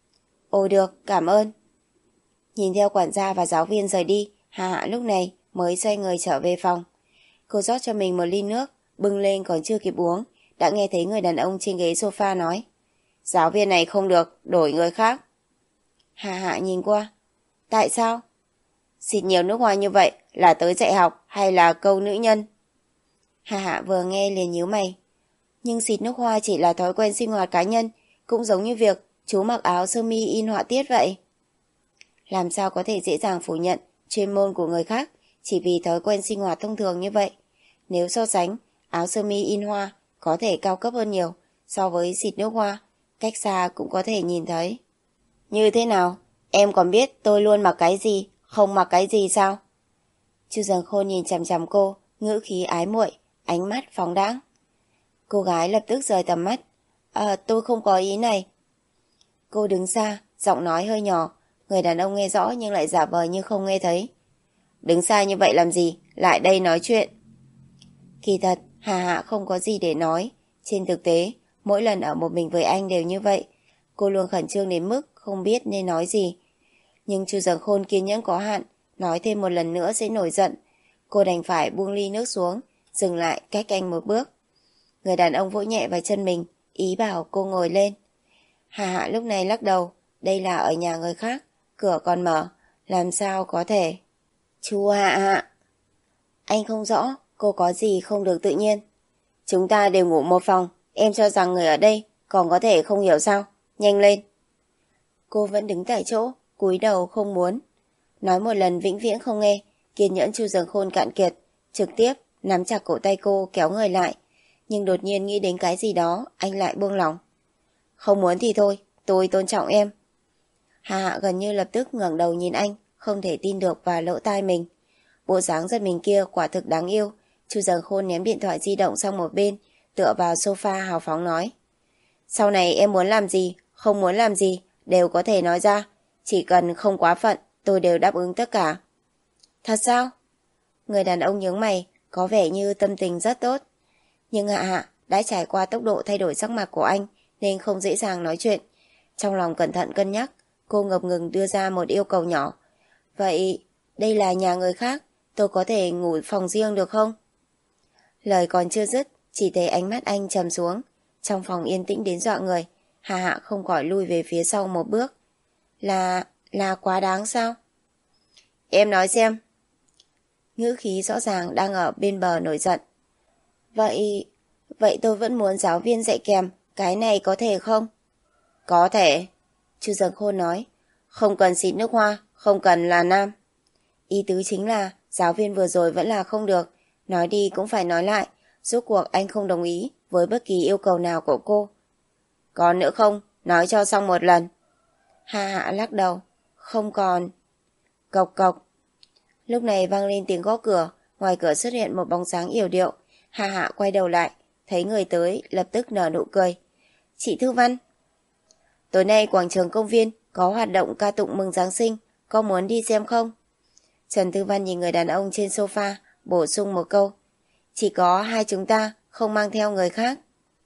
Ồ được, cảm ơn. Nhìn theo quản gia và giáo viên rời đi, Hạ Hạ lúc này mới xoay người trở về phòng. Cô rót cho mình một ly nước, bưng lên còn chưa kịp uống, đã nghe thấy người đàn ông trên ghế sofa nói. Giáo viên này không được, đổi người khác. Hạ Hạ nhìn qua. Tại sao? Xịt nhiều nước hoa như vậy là tới dạy học hay là câu nữ nhân? Hạ Hạ vừa nghe liền nhíu mày. Nhưng xịt nước hoa chỉ là thói quen sinh hoạt cá nhân, cũng giống như việc chú mặc áo sơ mi in họa tiết vậy. Làm sao có thể dễ dàng phủ nhận chuyên môn của người khác chỉ vì thói quen sinh hoạt thông thường như vậy? Nếu so sánh, áo sơ mi in hoa có thể cao cấp hơn nhiều so với xịt nước hoa, cách xa cũng có thể nhìn thấy. Như thế nào? Em còn biết tôi luôn mặc cái gì, không mặc cái gì sao? Chu Dần Khôn nhìn chằm chằm cô, ngữ khí ái muội, ánh mắt phóng đãng. Cô gái lập tức rời tầm mắt. À, tôi không có ý này. Cô đứng xa, giọng nói hơi nhỏ. Người đàn ông nghe rõ nhưng lại giả vờ như không nghe thấy. Đứng xa như vậy làm gì? Lại đây nói chuyện. Kỳ thật, Hà Hạ không có gì để nói. Trên thực tế, mỗi lần ở một mình với anh đều như vậy. Cô luôn khẩn trương đến mức không biết nên nói gì. Nhưng Chu Dần Khôn kiên nhẫn có hạn, nói thêm một lần nữa sẽ nổi giận. Cô đành phải buông ly nước xuống, dừng lại cách anh một bước. Người đàn ông vỗ nhẹ vào chân mình, ý bảo cô ngồi lên. Hà Hạ lúc này lắc đầu, đây là ở nhà người khác, cửa còn mở, làm sao có thể. Chu Hạ Hạ. Anh không rõ, cô có gì không được tự nhiên. Chúng ta đều ngủ một phòng, em cho rằng người ở đây còn có thể không hiểu sao, nhanh lên. Cô vẫn đứng tại chỗ, cúi đầu không muốn. Nói một lần vĩnh viễn không nghe, kiên nhẫn Chu Dần Khôn cạn kiệt, trực tiếp nắm chặt cổ tay cô kéo người lại. Nhưng đột nhiên nghĩ đến cái gì đó, anh lại buông lỏng. Không muốn thì thôi, tôi tôn trọng em. Hà Hạ gần như lập tức ngẩng đầu nhìn anh, không thể tin được vào lỗ tai mình. Bộ dáng giật mình kia quả thực đáng yêu. Chu Dần Khôn ném điện thoại di động sang một bên, tựa vào sofa hào phóng nói. Sau này em muốn làm gì, không muốn làm gì, đều có thể nói ra. Chỉ cần không quá phận, tôi đều đáp ứng tất cả. Thật sao? Người đàn ông nhướng mày, có vẻ như tâm tình rất tốt. Nhưng Hạ Hạ đã trải qua tốc độ thay đổi sắc mặt của anh nên không dễ dàng nói chuyện. Trong lòng cẩn thận cân nhắc, cô ngập ngừng đưa ra một yêu cầu nhỏ. Vậy, đây là nhà người khác, tôi có thể ngủ phòng riêng được không? Lời còn chưa dứt, chỉ thấy ánh mắt anh trầm xuống. Trong phòng yên tĩnh đến dọa người, Hà Hạ không khỏi lui về phía sau một bước. Là... là quá đáng sao? Em nói xem. Ngữ khí rõ ràng đang ở bên bờ nổi giận. Vậy... vậy tôi vẫn muốn giáo viên dạy kèm, cái này có thể không? Có thể. Chu Dần Khôn nói. Không cần xịt nước hoa, không cần là nam. Ý tứ chính là giáo viên vừa rồi vẫn là không được. Nói đi cũng phải nói lại. Rốt cuộc anh không đồng ý với bất kỳ yêu cầu nào của cô. Còn nữa không, nói cho xong một lần. Hạ Hạ lắc đầu. Không còn. Cộc cộc. Lúc này vang lên tiếng gõ cửa. Ngoài cửa xuất hiện một bóng dáng yểu điệu. Hạ Hạ quay đầu lại, thấy người tới lập tức nở nụ cười. Chị Thư Văn. Tối nay quảng trường công viên có hoạt động ca tụng mừng Giáng sinh, có muốn đi xem không? Trần Thư Văn nhìn người đàn ông trên sofa, bổ sung một câu. Chỉ có hai chúng ta, không mang theo người khác.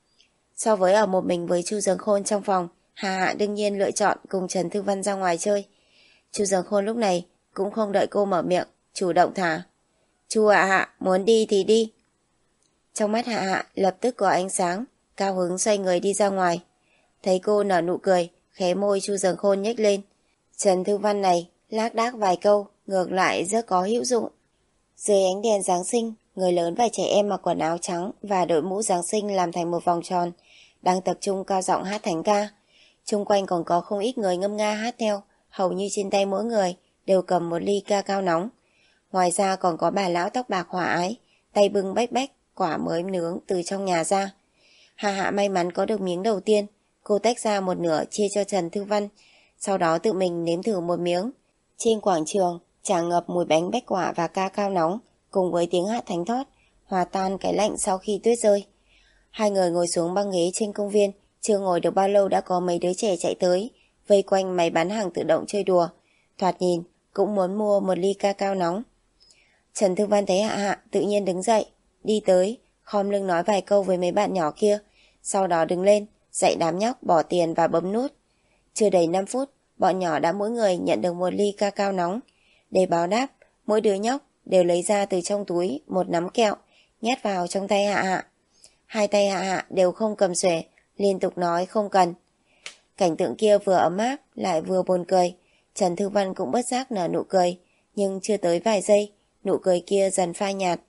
So với ở một mình với Chu Dần Khôn trong phòng, Hà Hạ đương nhiên lựa chọn cùng Trần Thư Văn ra ngoài chơi. Chu Dần Khôn lúc này cũng không đợi cô mở miệng, chủ động thả. Chu Hạ Hạ, muốn đi thì đi. Trong mắt Hạ Hạ lập tức có ánh sáng, cao hứng xoay người đi ra ngoài. Thấy cô nở nụ cười, khóe môi Chu Dần Khôn nhếch lên. Trần Thư Văn này lác đác vài câu, ngược lại rất có hữu dụng. Dưới ánh đèn Giáng sinh, người lớn và trẻ em mặc quần áo trắng và đội mũ Giáng sinh làm thành một vòng tròn, đang tập trung cao giọng hát thánh ca. Chung quanh còn có không ít người ngâm nga hát theo, hầu như trên tay mỗi người đều cầm một ly ca cao nóng. Ngoài ra còn có bà lão tóc bạc hòa ái, tay bưng bách bách quả mới nướng từ trong nhà ra. Hà Hạ may mắn có được miếng đầu tiên, cô tách ra một nửa chia cho Trần Thư Văn, sau đó tự mình nếm thử một miếng. Trên quảng trường tràn ngập mùi bánh bách quả và ca cao nóng, cùng với tiếng hát thánh thót, hòa tan cái lạnh sau khi tuyết rơi. Hai người ngồi xuống băng ghế trên công viên, chưa ngồi được bao lâu đã có mấy đứa trẻ chạy tới, vây quanh máy bán hàng tự động chơi đùa. Thoạt nhìn cũng muốn mua một ly ca cao nóng. Trần Thư Văn thấy Hạ Hạ tự nhiên đứng dậy, đi tới, khom lưng nói vài câu với mấy bạn nhỏ kia, sau đó đứng lên, dạy đám nhóc bỏ tiền và bấm nút. Chưa đầy năm phút, bọn nhỏ đã mỗi người nhận được một ly ca cao nóng. Để báo đáp, mỗi đứa nhóc đều lấy ra từ trong túi một nắm kẹo, nhét vào trong tay Hạ Hạ. Hai tay Hạ Hạ đều không cầm xuể, liên tục nói không cần. Cảnh tượng kia vừa ấm áp lại vừa buồn cười. Trần Thư Văn cũng bất giác nở nụ cười, nhưng chưa tới vài giây, nụ cười kia dần phai nhạt.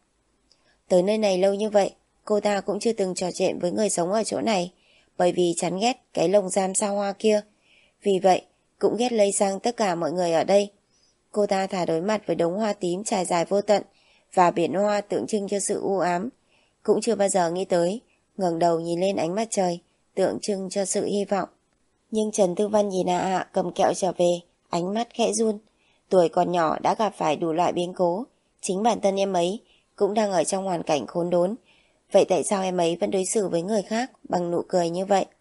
Tới nơi này lâu như vậy, cô ta cũng chưa từng trò chuyện với người sống ở chỗ này, bởi vì chán ghét cái lồng giam sao hoa kia. Vì vậy, cũng ghét lây sang tất cả mọi người ở đây. Cô ta thả đối mặt với đống hoa tím trải dài vô tận và biển hoa tượng trưng cho sự u ám. Cũng chưa bao giờ nghĩ tới, ngẩng đầu nhìn lên ánh mặt trời, tượng trưng cho sự hy vọng. Nhưng Trần Thư Văn nhìn Hạ Hạ cầm kẹo trở về, ánh mắt khẽ run. Tuổi còn nhỏ đã gặp phải đủ loại biến cố, chính bản thân em ấy cũng đang ở trong hoàn cảnh khốn đốn. Vậy tại sao em ấy vẫn đối xử với người khác bằng nụ cười như vậy?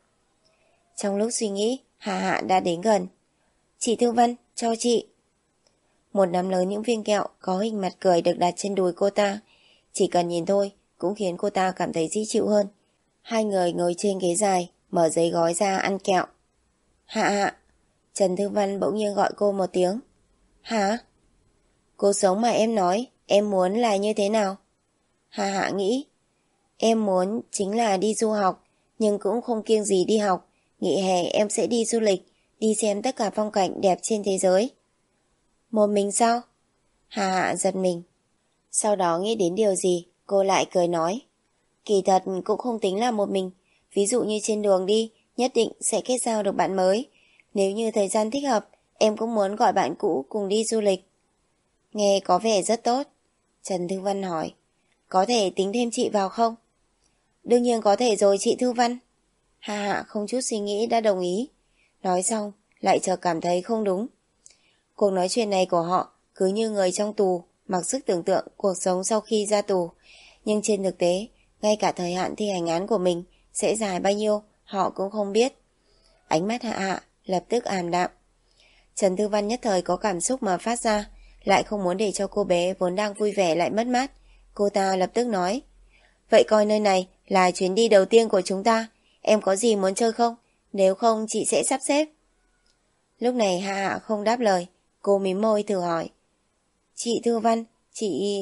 Trong lúc suy nghĩ, Hạ Hạ đã đến gần. Chị Thư Văn, cho chị. Một nắm lớn những viên kẹo có hình mặt cười được đặt trên đùi cô ta. Chỉ cần nhìn thôi cũng khiến cô ta cảm thấy dễ chịu hơn. Hai người ngồi trên ghế dài, mở giấy gói ra ăn kẹo. Hạ Hạ. Trần Thư Văn bỗng nhiên gọi cô một tiếng. Hả? Cuộc sống mà em nói em muốn là như thế nào? Hạ Hạ nghĩ. Em muốn chính là đi du học, nhưng cũng không kiêng gì đi học. Nghỉ hè em sẽ đi du lịch, đi xem tất cả phong cảnh đẹp trên thế giới. Một mình sao? Hạ Hạ giật mình. Sau đó nghĩ đến điều gì, cô lại cười nói. Kỳ thật cũng không tính là một mình. Ví dụ như trên đường đi, nhất định sẽ kết giao được bạn mới. Nếu như thời gian thích hợp, em cũng muốn gọi bạn cũ cùng đi du lịch. Nghe có vẻ rất tốt. Trần Thư Văn hỏi. Có thể tính thêm chị vào không? Đương nhiên có thể rồi chị Thư Văn. Hạ Hạ không chút suy nghĩ đã đồng ý. Nói xong, lại chợt cảm thấy không đúng. Cuộc nói chuyện này của họ cứ như người trong tù, mặc sức tưởng tượng cuộc sống sau khi ra tù. Nhưng trên thực tế, ngay cả thời hạn thi hành án của mình sẽ dài bao nhiêu, họ cũng không biết. Ánh mắt Hạ Hạ lập tức ảm đạm. Trần Thư Văn nhất thời có cảm xúc mà phát ra, lại không muốn để cho cô bé vốn đang vui vẻ lại mất mát. Cô ta lập tức nói. Vậy coi nơi này là chuyến đi đầu tiên của chúng ta. Em có gì muốn chơi không? Nếu không chị sẽ sắp xếp. Lúc này Hạ Hạ không đáp lời. Cô mím môi thử hỏi. Chị Thư Văn, chị...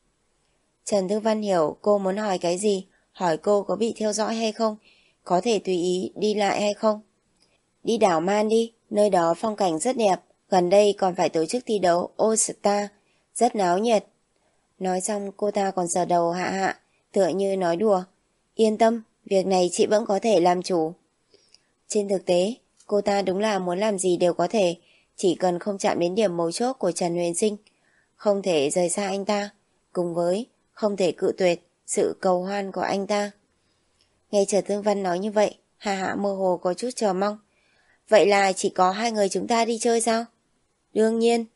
Trần Thư Văn hiểu cô muốn hỏi cái gì, hỏi cô có bị theo dõi hay không, có thể tùy ý đi lại hay không. Đi đảo Man đi, nơi đó phong cảnh rất đẹp, gần đây còn phải tổ chức thi đấu All Star, rất náo nhiệt. Nói xong cô ta còn sờ đầu Hạ Hạ, tựa như nói đùa. Yên tâm, việc này chị vẫn có thể làm chủ. Trên thực tế, cô ta đúng là muốn làm gì đều có thể, chỉ cần không chạm đến điểm mấu chốt của Trần Huyền Sinh. Không thể rời xa anh ta, cùng với không thể cự tuyệt sự cầu hoan của anh ta. Nghe Trần Thư Văn nói như vậy, Hạ Hạ mơ hồ có chút chờ mong. Vậy là chỉ có hai người chúng ta đi chơi sao? Đương nhiên.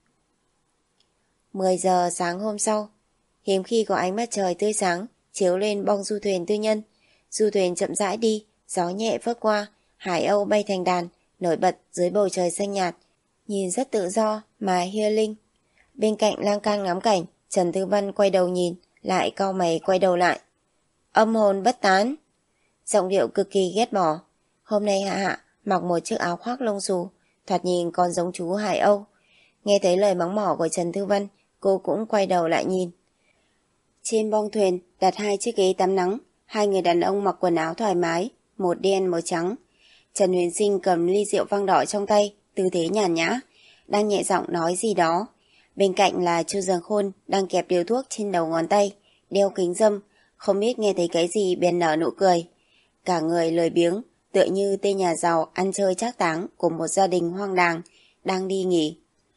mười giờ sáng hôm sau, hiếm khi có ánh mặt trời tươi sáng chiếu lên bong du thuyền tư nhân. Du thuyền chậm rãi đi, gió nhẹ phất qua, hải âu bay thành đàn, nổi bật dưới bầu trời xanh nhạt, nhìn rất tự do mà hiêu linh. Bên cạnh lang can ngắm cảnh, Trần Thư Văn quay đầu nhìn, lại cau mày quay đầu lại. Âm hồn bất tán. Giọng điệu cực kỳ ghét bỏ. Hôm nay Hạ Hạ mặc một chiếc áo khoác lông xù, thoạt nhìn còn giống chú Hải Âu. Nghe thấy lời mắng mỏ của Trần Thư Văn, cô cũng quay đầu lại nhìn. Trên bong thuyền đặt hai chiếc ghế tắm nắng, hai người đàn ông mặc quần áo thoải mái, một đen một trắng. Trần Huyền Sinh cầm ly rượu vang đỏ trong tay, tư thế nhàn nhã, đang nhẹ giọng nói gì đó. Bên cạnh là Chu Dường Khôn đang kẹp điếu thuốc trên đầu ngón tay, đeo kính râm, không biết nghe thấy cái gì bèn nở nụ cười. Cả người lười biếng, tựa như tên nhà giàu ăn chơi trác táng của một gia đình hoang đàng, đang đi nghỉ.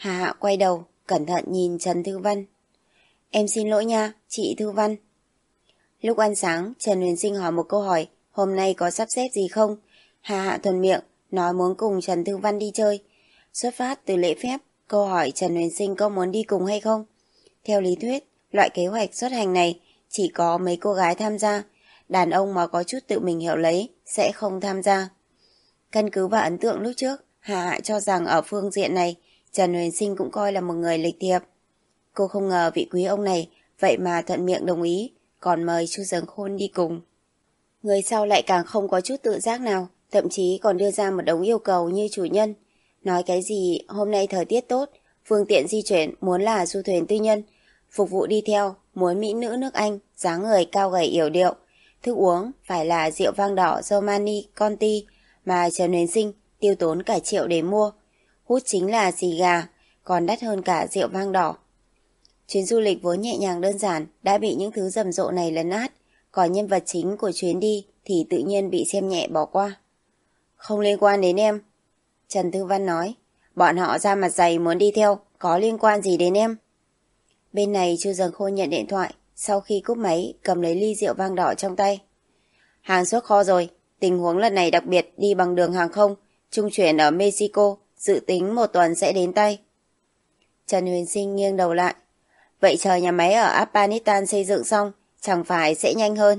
Hà Hạ quay đầu, cẩn thận nhìn Trần Thư Văn. Em xin lỗi nha, chị Thư Văn. Lúc ăn sáng, Trần Huyền Sinh hỏi một câu hỏi, hôm nay có sắp xếp gì không? Hà Hạ thuần miệng, nói muốn cùng Trần Thư Văn đi chơi. Xuất phát từ lễ phép, câu hỏi Trần Huyền Sinh có muốn đi cùng hay không? Theo lý thuyết, loại kế hoạch xuất hành này chỉ có mấy cô gái tham gia, đàn ông mà có chút tự mình hiểu lấy sẽ không tham gia. Căn cứ vào ấn tượng lúc trước, Hà Hạ cho rằng ở phương diện này, Trần Huyền Sinh cũng coi là một người lịch thiệp. Cô không ngờ vị quý ông này vậy mà thuận miệng đồng ý, còn mời Chu Giằng Khôn đi cùng. Người sau lại càng không có chút tự giác nào, thậm chí còn đưa ra một đống yêu cầu như chủ nhân. Nói cái gì hôm nay thời tiết tốt, phương tiện di chuyển muốn là du thuyền tư nhân, phục vụ đi theo muốn mỹ nữ nước Anh, dáng người cao gầy yểu điệu, thức uống phải là rượu vang đỏ Germany Conti mà Trần Huyền Sinh tiêu tốn cả triệu để mua, hút chính là xì gà, còn đắt hơn cả rượu vang đỏ. Chuyến du lịch vốn nhẹ nhàng đơn giản đã bị những thứ rầm rộ này lấn át, còn nhân vật chính của chuyến đi thì tự nhiên bị xem nhẹ bỏ qua. Không liên quan đến em, Trần Thư Văn nói, bọn họ ra mặt dày muốn đi theo, có liên quan gì đến em? Bên này Chu Giằng Khôn nhận điện thoại, sau khi cúp máy cầm lấy ly rượu vang đỏ trong tay. Hàng xuất kho rồi, tình huống lần này đặc biệt đi bằng đường hàng không, trung chuyển ở Mexico, dự tính một tuần sẽ đến tay. Trần Huyền Sinh nghiêng đầu lại. Vậy chờ nhà máy ở Afghanistan xây dựng xong, chẳng phải sẽ nhanh hơn?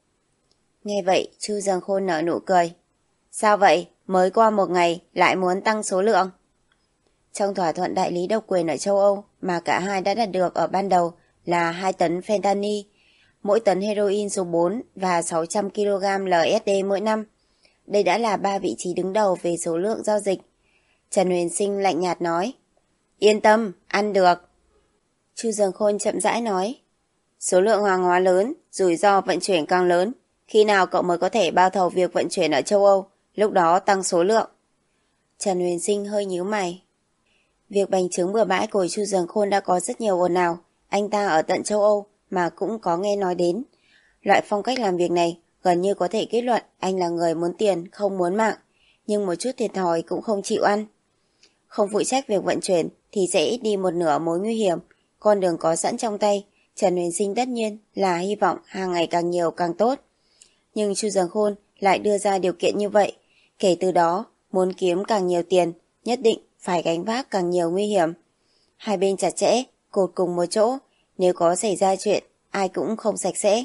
Nghe vậy, Chu Giằng Khôn nở nụ cười. Sao vậy? Mới qua một ngày lại muốn tăng số lượng? Trong thỏa thuận đại lý độc quyền ở châu Âu mà cả hai đã đạt được ở ban đầu là hai tấn fentanyl, mỗi tấn heroin số bốn và sáu trăm ki lô gam lờ ét đê mỗi năm. Đây đã là ba vị trí đứng đầu về số lượng giao dịch. Trần Huyền Sinh lạnh nhạt nói. Yên tâm, ăn được. Chu Giằng Khôn chậm rãi nói. Số lượng hàng hóa lớn, rủi ro vận chuyển càng lớn. Khi nào cậu mới có thể bao thầu việc vận chuyển ở châu Âu, lúc đó tăng số lượng. Trần Huyền Sinh hơi nhíu mày. Việc bành trướng bừa bãi của Chu Giằng Khôn đã có rất nhiều ồn ào. Anh ta ở tận châu Âu mà cũng có nghe nói đến. Loại phong cách làm việc này gần như có thể kết luận anh là người muốn tiền, không muốn mạng. Nhưng một chút thiệt thòi cũng không chịu ăn. Không phụ trách việc vận chuyển thì sẽ ít đi một nửa mối nguy hiểm. Con đường có sẵn trong tay, Trần Huyền Sinh tất nhiên là hy vọng hàng ngày càng nhiều càng tốt. Nhưng Chu Giằng Khôn lại đưa ra điều kiện như vậy. Kể từ đó, muốn kiếm càng nhiều tiền, nhất định phải gánh vác càng nhiều nguy hiểm. Hai bên chặt chẽ, cột cùng một chỗ, nếu có xảy ra chuyện, ai cũng không sạch sẽ.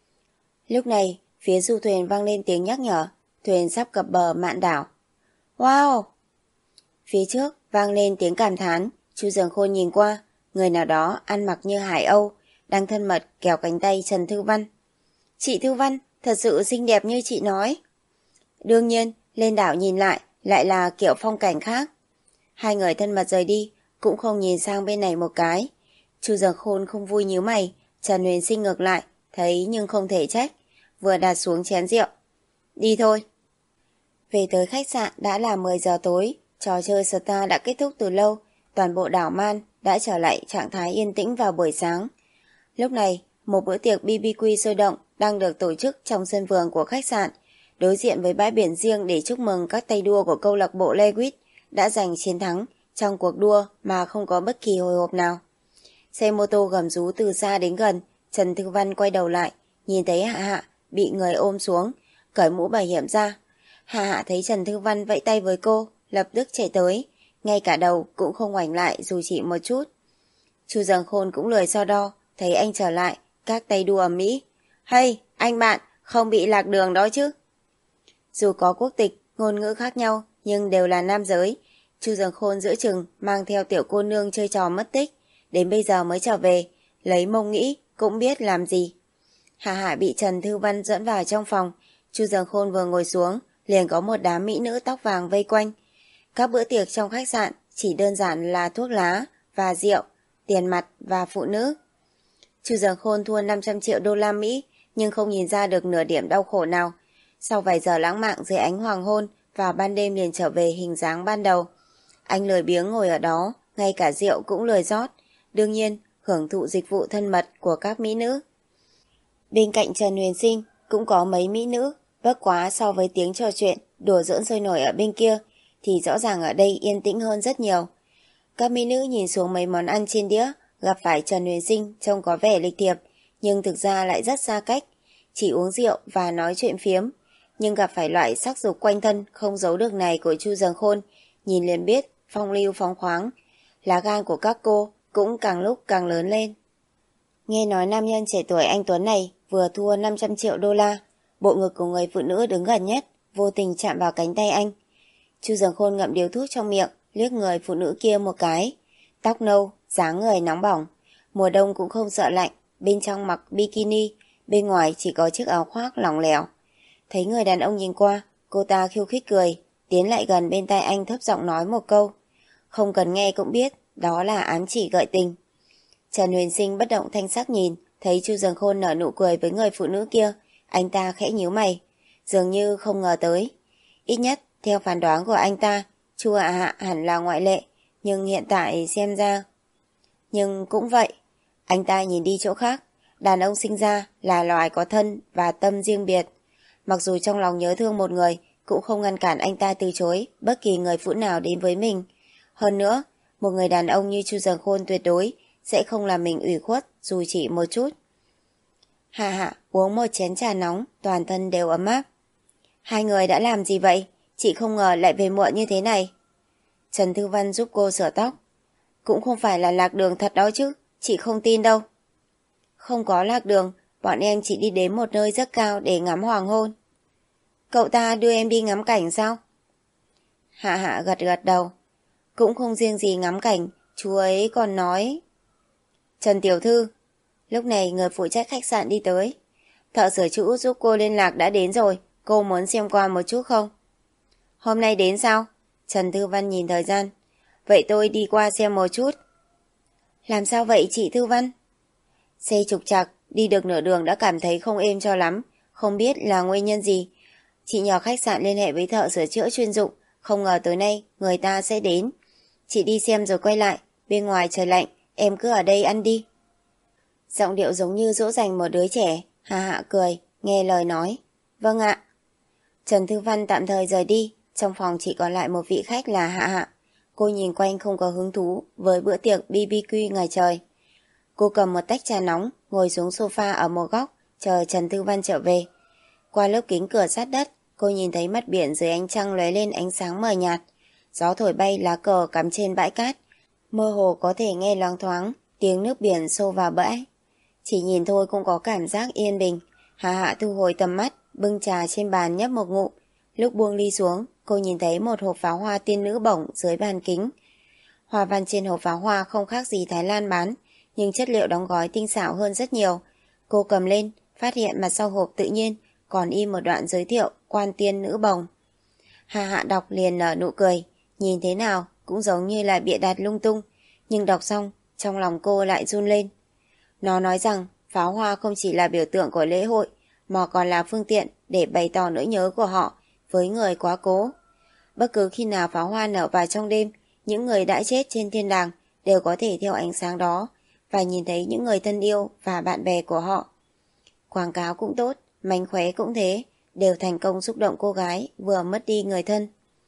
Lúc này, phía du thuyền vang lên tiếng nhắc nhở, thuyền sắp cập bờ mạn đảo. Wow! Phía trước vang lên tiếng cảm thán, Chu Giằng Khôn nhìn qua, người nào đó ăn mặc như Hải Âu, đang thân mật kéo cánh tay Trần Thư Văn. Chị Thư Văn, thật sự xinh đẹp như chị nói. Đương nhiên, lên đảo nhìn lại, lại là kiểu phong cảnh khác. Hai người thân mật rời đi, cũng không nhìn sang bên này một cái. Chu Giằng Khôn không vui nhíu mày, Trần Huyền Sinh ngược lại, thấy nhưng không thể trách, vừa đặt xuống chén rượu. Đi thôi. Về tới khách sạn đã là mười giờ tối, trò chơi Star đã kết thúc từ lâu, toàn bộ đảo Man đã trở lại trạng thái yên tĩnh vào buổi sáng. Lúc này, một bữa tiệc bê bê quy sôi động đang được tổ chức trong sân vườn của khách sạn, đối diện với bãi biển riêng để chúc mừng các tay đua của câu lạc bộ Lewis đã giành chiến thắng trong cuộc đua mà không có bất kỳ hồi hộp nào. Xe mô tô gầm rú từ xa đến gần, Trần Thư Văn quay đầu lại, nhìn thấy Hạ Hạ bị người ôm xuống, cởi mũ bảo hiểm ra. Hạ Hạ thấy Trần Thư Văn vẫy tay với cô, lập tức chạy tới, ngay cả đầu cũng không ngoảnh lại dù chỉ một chút. Chu Giằng Khôn cũng lười so đo, thấy anh trở lại, các tay đua ầm ĩ. Hey, anh bạn, không bị lạc đường đó chứ? Dù có quốc tịch, ngôn ngữ khác nhau, nhưng đều là nam giới. Chu Giằng Khôn giữa chừng mang theo tiểu cô nương chơi trò mất tích, đến bây giờ mới trở về, lấy mông nghĩ cũng biết làm gì. Hạ Hạ bị Trần Thư Văn dẫn vào trong phòng, Chu Giằng Khôn vừa ngồi xuống, liền có một đám mỹ nữ tóc vàng vây quanh. Các bữa tiệc trong khách sạn chỉ đơn giản là thuốc lá và rượu, tiền mặt và phụ nữ. Chu Giằng Khôn thua năm trăm triệu đô la Mỹ, nhưng không nhìn ra được nửa điểm đau khổ nào. Sau vài giờ lãng mạn dưới ánh hoàng hôn, vào ban đêm liền trở về hình dáng ban đầu. Anh lười biếng ngồi ở đó, ngay cả rượu cũng lười rót. Đương nhiên, hưởng thụ dịch vụ thân mật của các mỹ nữ. Bên cạnh Trần Huyền Sinh cũng có mấy mỹ nữ, bất quá so với tiếng trò chuyện, đùa giỡn sôi nổi ở bên kia, thì rõ ràng ở đây yên tĩnh hơn rất nhiều. Các mỹ nữ nhìn xuống mấy món ăn trên đĩa, gặp phải Trần Huyền Sinh trông có vẻ lịch thiệp, nhưng thực ra lại rất xa cách, chỉ uống rượu và nói chuyện phiếm. Nhưng gặp phải loại sắc dục quanh thân không giấu được này của Chu Dần Khôn, nhìn liền biết phong lưu phóng khoáng. Lá gan của các cô cũng càng lúc càng lớn lên. Nghe nói nam nhân trẻ tuổi anh Tuấn này vừa thua năm trăm triệu đô la, bộ ngực của người phụ nữ đứng gần nhất vô tình chạm vào cánh tay anh. Chu Dần Khôn ngậm điếu thuốc trong miệng, liếc người phụ nữ kia một cái. Tóc nâu, dáng người nóng bỏng, mùa đông cũng không sợ lạnh, bên trong mặc bikini, bên ngoài chỉ có chiếc áo khoác lỏng lẻo. Thấy người đàn ông nhìn qua, cô ta khiêu khích cười, tiến lại gần bên tai anh thấp giọng nói một câu. Không cần nghe cũng biết, đó là ám chỉ gợi tình. Trần Huyền Sinh bất động thanh sắc nhìn, thấy Chu Dần Khôn nở nụ cười với người phụ nữ kia, anh ta khẽ nhíu mày, dường như không ngờ tới. Ít nhất, theo phán đoán của anh ta, Chu Hạ Hạ hẳn là ngoại lệ, nhưng hiện tại xem ra... Nhưng cũng vậy, anh ta nhìn đi chỗ khác, đàn ông sinh ra là loài có thân và tâm riêng biệt. Mặc dù trong lòng nhớ thương một người, cũng không ngăn cản anh ta từ chối bất kỳ người phụ nào đến với mình. Hơn nữa, một người đàn ông như Chu Dần Khôn tuyệt đối sẽ không làm mình ủy khuất dù chỉ một chút. Hạ Hạ uống một chén trà nóng, toàn thân đều ấm áp. Hai người đã làm gì vậy? Chị không ngờ lại về muộn như thế này. Trần Thư Văn giúp cô sửa tóc. Cũng không phải là lạc đường thật đó chứ, chị không tin đâu. Không có lạc đường, bọn em chỉ đi đến một nơi rất cao để ngắm hoàng hôn. Cậu ta đưa em đi ngắm cảnh sao? Hạ Hạ gật gật đầu. Cũng không riêng gì ngắm cảnh, chú ấy còn nói... Trần Tiểu Thư. Lúc này người phụ trách khách sạn đi tới. Thợ sửa chữa giúp cô liên lạc đã đến rồi, cô muốn xem qua một chút không? Hôm nay đến sao? Trần Thư Văn nhìn thời gian. Vậy tôi đi qua xem một chút. Làm sao vậy chị Thư Văn? Xe trục trặc, đi được nửa đường đã cảm thấy không êm cho lắm, không biết là nguyên nhân gì. Chị nhờ khách sạn liên hệ với thợ sửa chữa chuyên dụng, không ngờ tối nay người ta sẽ đến. Chị đi xem rồi quay lại, bên ngoài trời lạnh, em cứ ở đây ăn đi. Giọng điệu giống như dỗ dành một đứa trẻ, Hạ Hạ cười, nghe lời nói. Vâng ạ. Trần Thư Văn tạm thời rời đi, trong phòng chỉ còn lại một vị khách là Hạ Hạ. Cô nhìn quanh không có hứng thú với bữa tiệc bê bê quy ngoài trời. Cô cầm một tách trà nóng, ngồi xuống sofa ở một góc, chờ Trần Thư Văn trở về. Qua lớp kính cửa sát đất, cô nhìn thấy mặt biển dưới ánh trăng lóe lên ánh sáng mờ nhạt. Gió thổi bay lá cờ cắm trên bãi cát. Mơ hồ có thể nghe loáng thoáng tiếng nước biển xô vào bãi. Chỉ nhìn thôi cũng có cảm giác yên bình. Hạ Hạ thu hồi tầm mắt, bưng trà trên bàn nhấp một ngụm. Lúc buông ly xuống, cô nhìn thấy một hộp pháo hoa tiên nữ bổng dưới bàn kính. Hoa văn trên hộp pháo hoa không khác gì Thái Lan bán, nhưng chất liệu đóng gói tinh xảo hơn rất nhiều. Cô cầm lên, phát hiện mặt sau hộp tự nhiên còn in một đoạn giới thiệu quan tiên nữ bồng. Hạ Hạ đọc liền nở nụ cười, nhìn thế nào cũng giống như là bịa đặt lung tung, nhưng đọc xong, trong lòng cô lại run lên. Nó nói rằng pháo hoa không chỉ là biểu tượng của lễ hội, mà còn là phương tiện để bày tỏ nỗi nhớ của họ với người quá cố. Bất cứ khi nào pháo hoa nở vào trong đêm, những người đã chết trên thiên đàng đều có thể theo ánh sáng đó và nhìn thấy những người thân yêu và bạn bè của họ. Quảng cáo cũng tốt, mánh khóe cũng thế, đều thành công xúc động cô gái vừa mất đi người thân.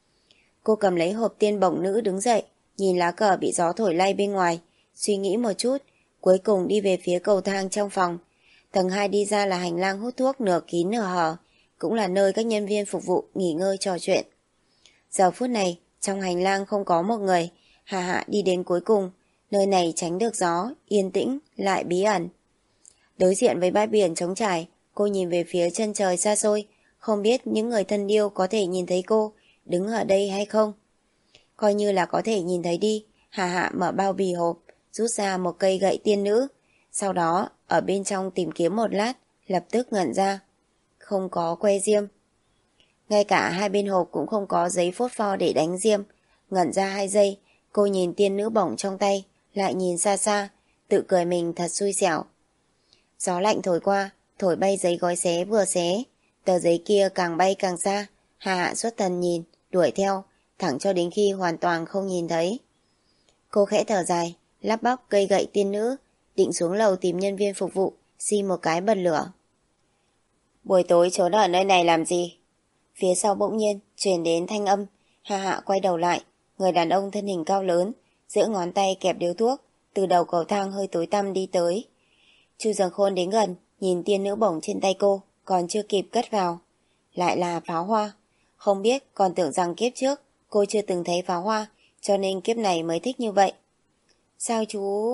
Cô cầm lấy hộp tiên bổng nữ đứng dậy, nhìn lá cờ bị gió thổi lay bên ngoài, suy nghĩ một chút, cuối cùng đi về phía cầu thang trong phòng. Tầng hai đi ra là hành lang hút thuốc nửa kín nửa hở, cũng là nơi các nhân viên phục vụ nghỉ ngơi trò chuyện. Giờ phút này, trong hành lang không có một người, Hạ Hạ đi đến cuối cùng, nơi này tránh được gió, yên tĩnh, lại bí ẩn. Đối diện với bãi biển trống trải, cô nhìn về phía chân trời xa xôi, không biết những người thân yêu có thể nhìn thấy cô đứng ở đây hay không. Coi như là có thể nhìn thấy đi, Hạ Hạ mở bao bì hộp, rút ra một cây gậy tiên nữ, sau đó ở bên trong tìm kiếm một lát, lập tức ngẩn ra. Không có que diêm. Ngay cả hai bên hộp cũng không có giấy phốt pho để đánh diêm. Ngẩn ra hai giây, cô nhìn tiên nữ bổng trong tay, lại nhìn xa xa, tự cười mình thật xui xẻo. Gió lạnh thổi qua, thổi bay giấy gói xé vừa xé, tờ giấy kia càng bay càng xa. Hạ Hạ xuất thần nhìn, đuổi theo, thẳng cho đến khi hoàn toàn không nhìn thấy. Cô khẽ thở dài, lắp bắp cây gậy tiên nữ, định xuống lầu tìm nhân viên phục vụ, xin một cái bật lửa. Buổi tối trốn ở nơi này làm gì? Phía sau bỗng nhiên truyền đến thanh âm. Hạ Hạ quay đầu lại, người đàn ông thân hình cao lớn, giữa ngón tay kẹp điếu thuốc, từ đầu cầu thang hơi tối tăm đi tới. Chu Dần Khôn đến gần, nhìn tiên nữ bổng trên tay cô, còn chưa kịp cất vào. Lại là pháo hoa. Không biết, còn tưởng rằng kiếp trước cô chưa từng thấy pháo hoa, cho nên kiếp này mới thích như vậy. Sao chú...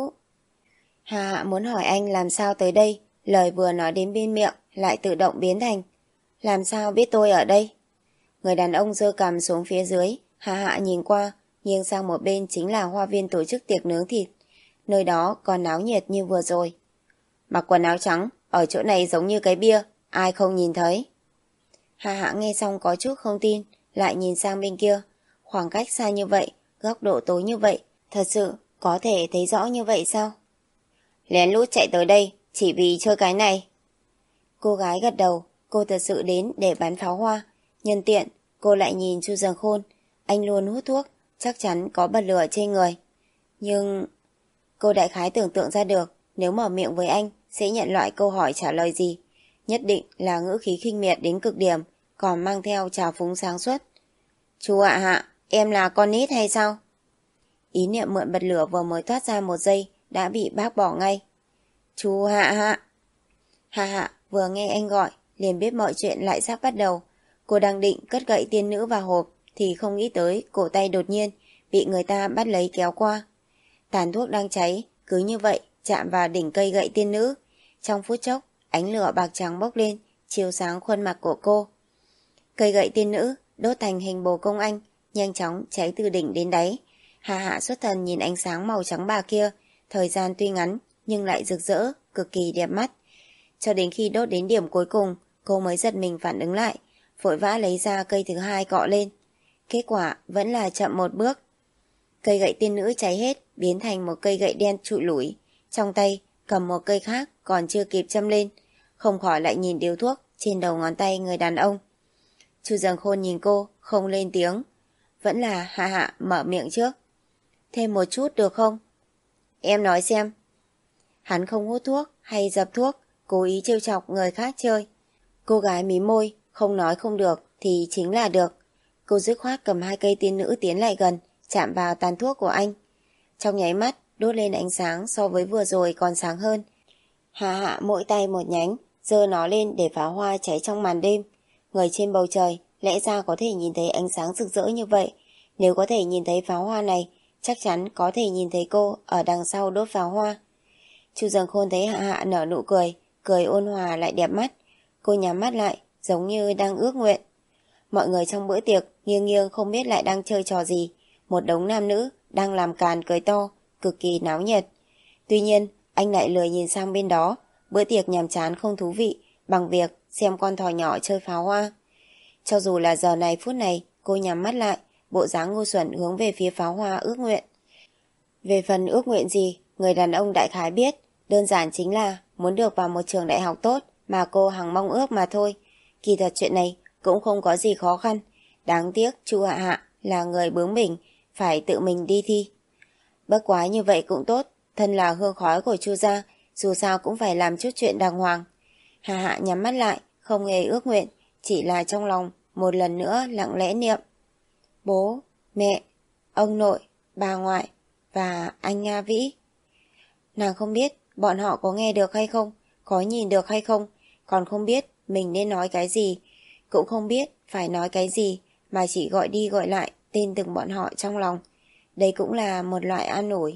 Hà Hạ muốn hỏi anh làm sao tới đây, lời vừa nói đến bên miệng lại tự động biến thành: làm sao biết tôi ở đây? Người đàn ông giơ cằm xuống phía dưới, Hà Hạ nhìn qua, nghiêng sang một bên chính là hoa viên tổ chức tiệc nướng thịt. Nơi đó còn náo nhiệt như vừa rồi. Mặc quần áo trắng, ở chỗ này giống như cái bia, ai không nhìn thấy? Hà Hạ nghe xong có chút không tin, lại nhìn sang bên kia. Khoảng cách xa như vậy, góc độ tối như vậy, thật sự có thể thấy rõ như vậy sao? Lén lút chạy tới đây, chỉ vì chơi cái này. Cô gái gật đầu, cô thật sự đến để bắn pháo hoa. Nhân tiện, cô lại nhìn Chu Dần Khôn, anh luôn hút thuốc, chắc chắn có bật lửa trên người. Nhưng... cô đại khái tưởng tượng ra được, nếu mở miệng với anh, sẽ nhận loại câu hỏi trả lời gì. Nhất định là ngữ khí khinh miệt đến cực điểm, còn mang theo trào phúng sáng suốt. Chú ạ Hạ, em là con nít hay sao? Ý niệm mượn bật lửa vừa mới thoát ra một giây, đã bị bác bỏ ngay. Chú Hạ Hạ. Hạ Hạ vừa nghe anh gọi, liền biết mọi chuyện lại sắp bắt đầu. Cô đang định cất gậy tiên nữ vào hộp, thì không nghĩ tới cổ tay đột nhiên bị người ta bắt lấy kéo qua. Tàn thuốc đang cháy, cứ như vậy chạm vào đỉnh cây gậy tiên nữ. Trong phút chốc, ánh lửa bạc trắng bốc lên, chiếu sáng khuôn mặt của cô. Cây gậy tiên nữ đốt thành hình bồ công anh, nhanh chóng cháy từ đỉnh đến đáy. Hà Hạ xuất thần nhìn ánh sáng màu trắng bạc kia, thời gian tuy ngắn nhưng lại rực rỡ, cực kỳ đẹp mắt. Cho đến khi đốt đến điểm cuối cùng, cô mới giật mình phản ứng lại, vội vã lấy ra cây thứ hai cọ lên. Kết quả vẫn là chậm một bước. Cây gậy tiên nữ cháy hết, biến thành một cây gậy đen trụi lủi. Trong tay cầm một cây khác còn chưa kịp châm lên, không khỏi lại nhìn điếu thuốc trên đầu ngón tay người đàn ông. Chu Dần Khôn nhìn cô, không lên tiếng. Vẫn là Hạ Hạ mở miệng trước. Thêm một chút được không? Em nói xem. Hắn không hút thuốc hay dập thuốc, cố ý trêu chọc người khác chơi. Cô gái mím môi, không nói không được thì chính là được. Cô dứt khoát cầm hai cây tiên nữ tiến lại gần, chạm vào tàn thuốc của anh. Trong nháy mắt, đốt lên ánh sáng so với vừa rồi còn sáng hơn. Hạ Hạ mỗi tay một nhánh, giơ nó lên để pháo hoa cháy trong màn đêm. Người trên bầu trời lẽ ra có thể nhìn thấy ánh sáng rực rỡ như vậy. Nếu có thể nhìn thấy pháo hoa này, chắc chắn có thể nhìn thấy cô ở đằng sau đốt pháo hoa. Chu Dần Khôn thấy Hạ Hạ nở nụ cười, cười ôn hòa lại đẹp mắt. Cô nhắm mắt lại, giống như đang ước nguyện. Mọi người trong bữa tiệc nghiêng nghiêng không biết lại đang chơi trò gì. Một đống nam nữ đang làm càn cười to, cực kỳ náo nhiệt. Tuy nhiên, anh lại lười nhìn sang bên đó. Bữa tiệc nhàm chán không thú vị bằng việc xem con thỏ nhỏ chơi pháo hoa. Cho dù là giờ này phút này, cô nhắm mắt lại, bộ dáng ngu xuẩn hướng về phía pháo hoa ước nguyện. Về phần ước nguyện gì, người đàn ông đại khái biết, đơn giản chính là muốn được vào một trường đại học tốt mà cô hằng mong ước mà thôi. Kỳ thật chuyện này cũng không có gì khó khăn. Đáng tiếc Chu Hạ Hạ là người bướng bỉnh, phải tự mình đi thi. Bất quá như vậy cũng tốt, thân là hương khói của Chu gia, dù sao cũng phải làm chút chuyện đàng hoàng. Hạ Hạ nhắm mắt lại, không hề ước nguyện, chỉ là trong lòng một lần nữa lặng lẽ niệm: bố, mẹ, ông nội, bà ngoại và anh Nga Vĩ. Nàng không biết bọn họ có nghe được hay không, có nhìn được hay không, còn không biết mình nên nói cái gì, cũng không biết phải nói cái gì, mà chỉ gọi đi gọi lại tên từng bọn họ trong lòng. Đây cũng là một loại an ủi.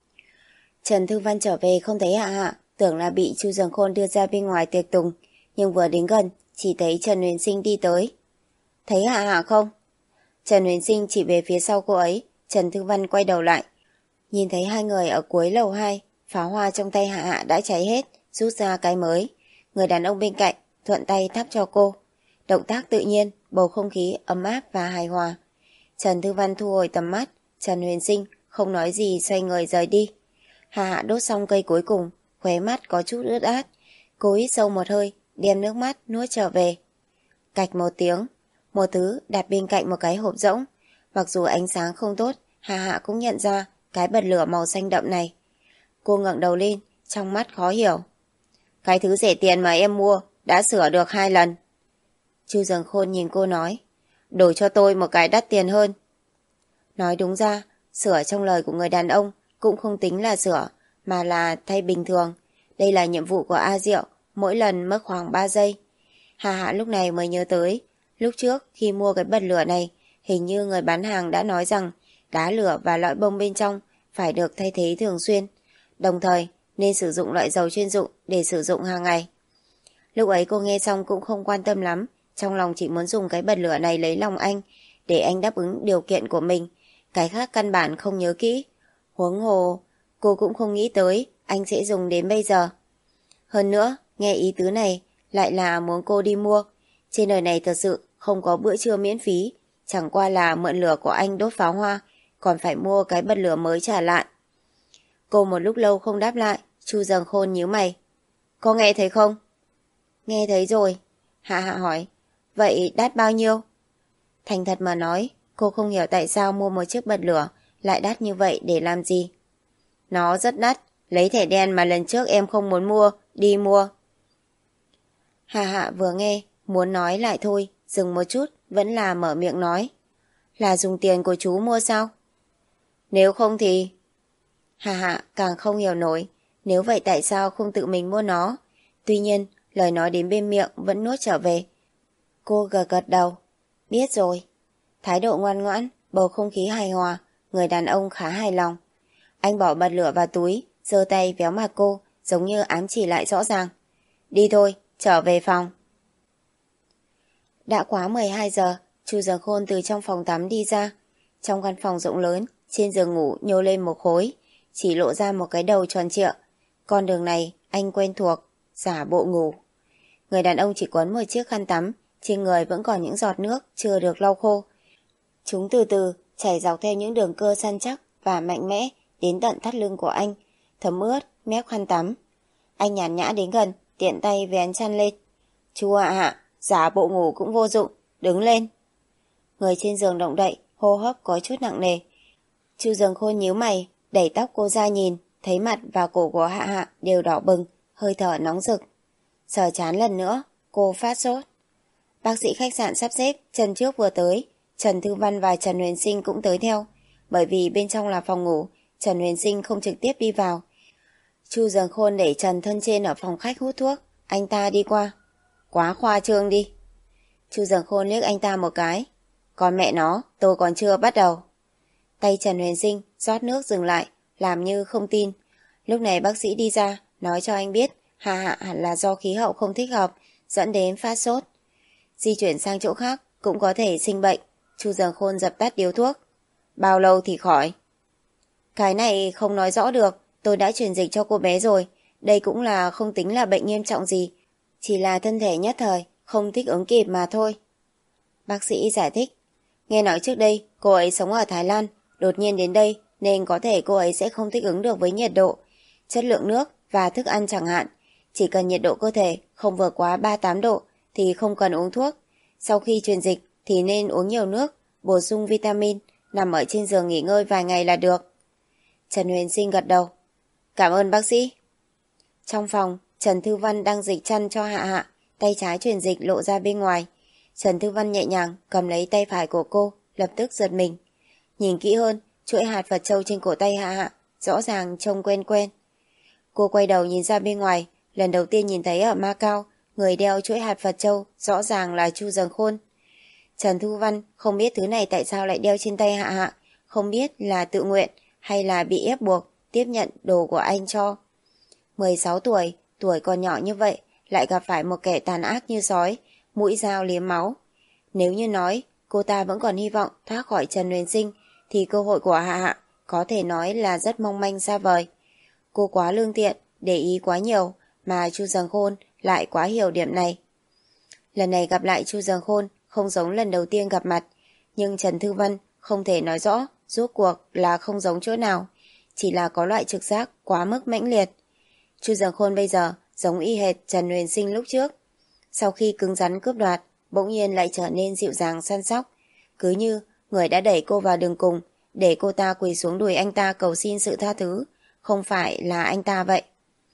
Trần Thư Văn trở về không thấy Hạ Hạ, tưởng là bị Chu Dần Khôn đưa ra bên ngoài tiệc tùng, nhưng vừa đến gần chỉ thấy Trần Huyền Sinh đi tới. Thấy Hạ Hạ không? Trần Huyền Sinh chỉ về phía sau cô ấy. Trần Thư Văn quay đầu lại, nhìn thấy hai người ở cuối lầu hai. Pháo hoa trong tay Hạ Hạ đã cháy hết, rút ra cái mới. Người đàn ông bên cạnh thuận tay thắp cho cô. Động tác tự nhiên, bầu không khí ấm áp và hài hòa. Trần Thư Văn thu hồi tầm mắt. Trần Huyền Sinh không nói gì, xoay người rời đi. Hạ Hạ đốt xong cây cuối cùng, khóe mắt có chút ướt át. Cô hít sâu một hơi, đem nước mắt nuốt trở về. Cạch một tiếng, một thứ đặt bên cạnh một cái hộp rỗng. Mặc dù ánh sáng không tốt, Hạ Hạ cũng nhận ra cái bật lửa màu xanh đậm này. Cô ngẩng đầu lên, trong mắt khó hiểu. Cái thứ rẻ tiền mà em mua đã sửa được hai lần. Chu Dần Khôn nhìn cô nói, đổi cho tôi một cái đắt tiền hơn. Nói đúng ra, Sửa trong lời của người đàn ông cũng không tính là sửa, mà là thay bình thường. Đây là nhiệm vụ của A Diệu, mỗi lần mất khoảng ba giây. Hà Hạ lúc này mới nhớ tới, lúc trước khi mua cái bật lửa này, hình như người bán hàng đã nói rằng đá lửa và lõi bông bên trong phải được thay thế thường xuyên, đồng thời nên sử dụng loại dầu chuyên dụng để sử dụng hàng ngày. Lúc ấy cô nghe xong cũng không quan tâm lắm, trong lòng chỉ muốn dùng cái bật lửa này lấy lòng anh, để anh đáp ứng điều kiện của mình, cái khác căn bản không nhớ kỹ. Huống hồ, cô cũng không nghĩ tới anh sẽ dùng đến bây giờ. Hơn nữa, nghe ý tứ này lại là muốn cô đi mua. Trên đời này thật sự không có bữa trưa miễn phí, chẳng qua là mượn lửa của anh đốt pháo hoa, còn phải mua cái bật lửa mới trả lại. Cô một lúc lâu không đáp lại, Chu Dần Khôn nhíu mày. Có nghe thấy không? Nghe thấy rồi. Hạ Hạ hỏi, vậy đắt bao nhiêu? Thành thật mà nói, cô không hiểu tại sao mua một chiếc bật lửa lại đắt như vậy để làm gì. Nó rất đắt, lấy thẻ đen mà lần trước em không muốn mua, đi mua. Hạ Hạ vừa nghe, muốn nói lại thôi, dừng một chút, vẫn là mở miệng nói. Là dùng tiền của chú mua sao? Nếu không thì... Hạ Hạ càng không hiểu nổi, nếu vậy tại sao không tự mình mua nó? Tuy nhiên, lời nói đến bên miệng vẫn nuốt trở về. Cô gật gật đầu. Biết rồi. Thái độ ngoan ngoãn, bầu không khí hài hòa, người đàn ông khá hài lòng. Anh bỏ bật lửa vào túi, giơ tay véo mặt cô, giống như ám chỉ lại rõ ràng. Đi thôi, trở về phòng. Đã quá mười hai giờ, Chu Dần Khôn từ trong phòng tắm đi ra. Trong căn phòng rộng lớn, trên giường ngủ nhô lên một khối, chỉ lộ ra một cái đầu tròn trịa. Con đường này anh quen thuộc, giả bộ ngủ. Người đàn ông chỉ quấn một chiếc khăn tắm, trên người vẫn còn những giọt nước chưa được lau khô. Chúng từ từ chảy dọc theo những đường cơ săn chắc và mạnh mẽ đến tận thắt lưng của anh, thấm ướt mép khăn tắm. Anh nhàn nhã đến gần, tiện tay vén chăn lên. Chú Hạ Hạ, giả bộ ngủ cũng vô dụng, đứng lên. Người trên giường động đậy, hô hấp có chút nặng nề. Chu Dần Khôn nhíu mày, đẩy tóc cô ra nhìn, thấy mặt và cổ của Hạ Hạ đều đỏ bừng, hơi thở nóng rực. Sờ chán lần nữa, cô phát sốt. Bác sĩ khách sạn sắp xếp, Trần trước vừa tới, Trần Thư Văn và Trần Huyền Sinh cũng tới theo. Bởi vì bên trong là phòng ngủ, Trần Huyền Sinh không trực tiếp đi vào. Chu Dần Khôn để Trần thân trên ở phòng khách hút thuốc, anh ta đi qua. Quá khoa trương đi. Chu Dần Khôn liếc anh ta một cái. Còn mẹ nó, tôi còn chưa bắt đầu. Tay Trần Huyền Sinh rót nước dừng lại, làm như không tin. Lúc này bác sĩ đi ra, nói cho anh biết Hạ Hạ hẳn là do khí hậu không thích hợp, dẫn đến phát sốt. Di chuyển sang chỗ khác cũng có thể sinh bệnh. Chu Dần Khôn dập tắt điếu thuốc. Bao lâu thì khỏi? Cái này không nói rõ được, tôi đã truyền dịch cho cô bé rồi. Đây cũng là không tính là bệnh nghiêm trọng gì, chỉ là thân thể nhất thời, không thích ứng kịp mà thôi. Bác sĩ giải thích. Nghe nói trước đây cô ấy sống ở Thái Lan, đột nhiên đến đây nên có thể cô ấy sẽ không thích ứng được với nhiệt độ, chất lượng nước và thức ăn chẳng hạn. Chỉ cần nhiệt độ cơ thể không vượt quá ba mươi tám độ thì không cần uống thuốc. Sau khi truyền dịch thì nên uống nhiều nước, bổ sung vitamin, nằm ở trên giường nghỉ ngơi vài ngày là được. Trần Huyền Sinh gật đầu. Cảm ơn bác sĩ. Trong phòng, Trần Thư Văn đang dịch chăn cho Hạ Hạ, tay trái truyền dịch lộ ra bên ngoài. Trần Thư Văn nhẹ nhàng cầm lấy tay phải của cô, lập tức giật mình. Nhìn kỹ hơn, chuỗi hạt Phật châu trên cổ tay Hạ Hạ rõ ràng trông quen quen. Cô quay đầu nhìn ra bên ngoài, lần đầu tiên nhìn thấy ở Macau, người đeo chuỗi hạt Phật châu rõ ràng là Chu Dần Khôn. Trần Thư Văn không biết thứ này tại sao lại đeo trên tay Hạ Hạ, không biết là tự nguyện hay là bị ép buộc tiếp nhận đồ của anh cho. mười sáu tuổi, tuổi còn nhỏ như vậy, lại gặp phải một kẻ tàn ác như sói, mũi dao liếm máu. Nếu như nói cô ta vẫn còn hy vọng thoát khỏi Trần Huyền Sinh, thì cơ hội của Hạ Hạ có thể nói là rất mong manh xa vời. Cô quá lương thiện, để ý quá nhiều, mà Chu Dần Khôn lại quá hiểu điểm này. Lần này gặp lại Chu Dần Khôn không giống lần đầu tiên gặp mặt, nhưng Trần Thư Văn không thể nói rõ rốt cuộc là không giống chỗ nào, chỉ là có loại trực giác quá mức mãnh liệt. Chu Dần Khôn bây giờ giống y hệt Trần Huyền Sinh lúc trước. Sau khi cứng rắn cướp đoạt, bỗng nhiên lại trở nên dịu dàng săn sóc, cứ như người đã đẩy cô vào đường cùng, để cô ta quỳ xuống đùi anh ta cầu xin sự tha thứ, không phải là anh ta vậy.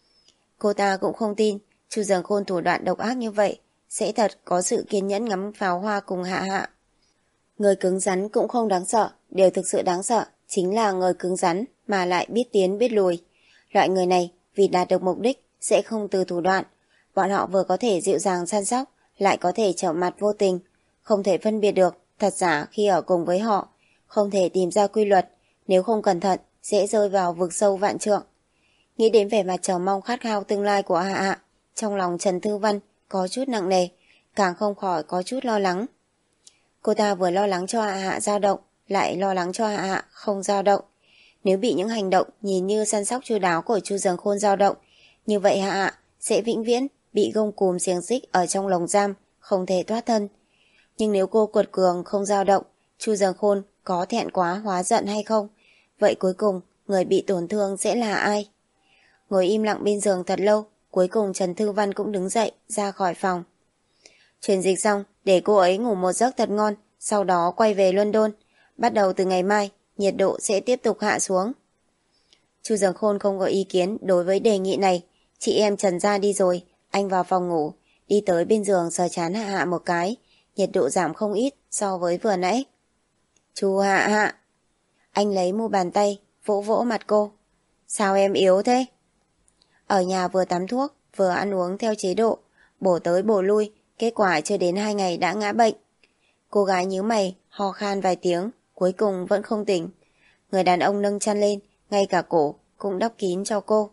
Cô ta cũng không tin Chu Dần Khôn thủ đoạn độc ác như vậy sẽ thật có sự kiên nhẫn ngắm pháo hoa cùng Hạ Hạ. Người cứng rắn cũng không đáng sợ, điều thực sự đáng sợ chính là người cứng rắn mà lại biết tiến biết lùi. Loại người này vì đạt được mục đích sẽ không từ thủ đoạn. Bọn họ vừa có thể dịu dàng săn sóc, lại có thể trở mặt vô tình, không thể phân biệt được thật giả khi ở cùng với họ, không thể tìm ra quy luật, nếu không cẩn thận sẽ rơi vào vực sâu vạn trượng. Nghĩ đến vẻ mặt chờ mong khát khao tương lai của Hạ Hạ, trong lòng Trần Thư Văn có chút nặng nề, càng không khỏi có chút lo lắng. Cô ta vừa lo lắng cho Hạ Hạ dao động, lại lo lắng cho Hạ Hạ không dao động. Nếu bị những hành động nhìn như săn sóc chu đáo của Chu Dần Khôn dao động, như vậy Hạ Hạ sẽ vĩnh viễn bị gông cùm xiềng xích ở trong lồng giam, không thể thoát thân. Nhưng nếu cô cuột cường không dao động, Chu Dần Khôn có thẹn quá hóa giận hay không? Vậy cuối cùng người bị tổn thương sẽ là ai? Ngồi im lặng bên giường thật lâu, cuối cùng Trần Thư Văn cũng đứng dậy ra khỏi phòng. Truyền dịch xong, để cô ấy ngủ một giấc thật ngon, sau đó quay về London. Bắt đầu từ ngày mai, nhiệt độ sẽ tiếp tục hạ xuống. Chu Dần Khôn không có ý kiến đối với đề nghị này. Chị em Trần ra đi rồi, anh vào phòng ngủ, đi tới bên giường sờ chán Hạ Hạ một cái. Nhiệt độ giảm không ít so với vừa nãy. Chu Hạ Hạ. Anh lấy mu bàn tay, vỗ vỗ mặt cô. Sao em yếu thế? Ở nhà vừa tắm thuốc, vừa ăn uống theo chế độ, bổ tới bổ lui, kết quả chưa đến hai ngày đã ngã bệnh. Cô gái nhíu mày, ho khan vài tiếng, cuối cùng vẫn không tỉnh. Người đàn ông nâng chăn lên, ngay cả cổ cũng đắp kín cho cô.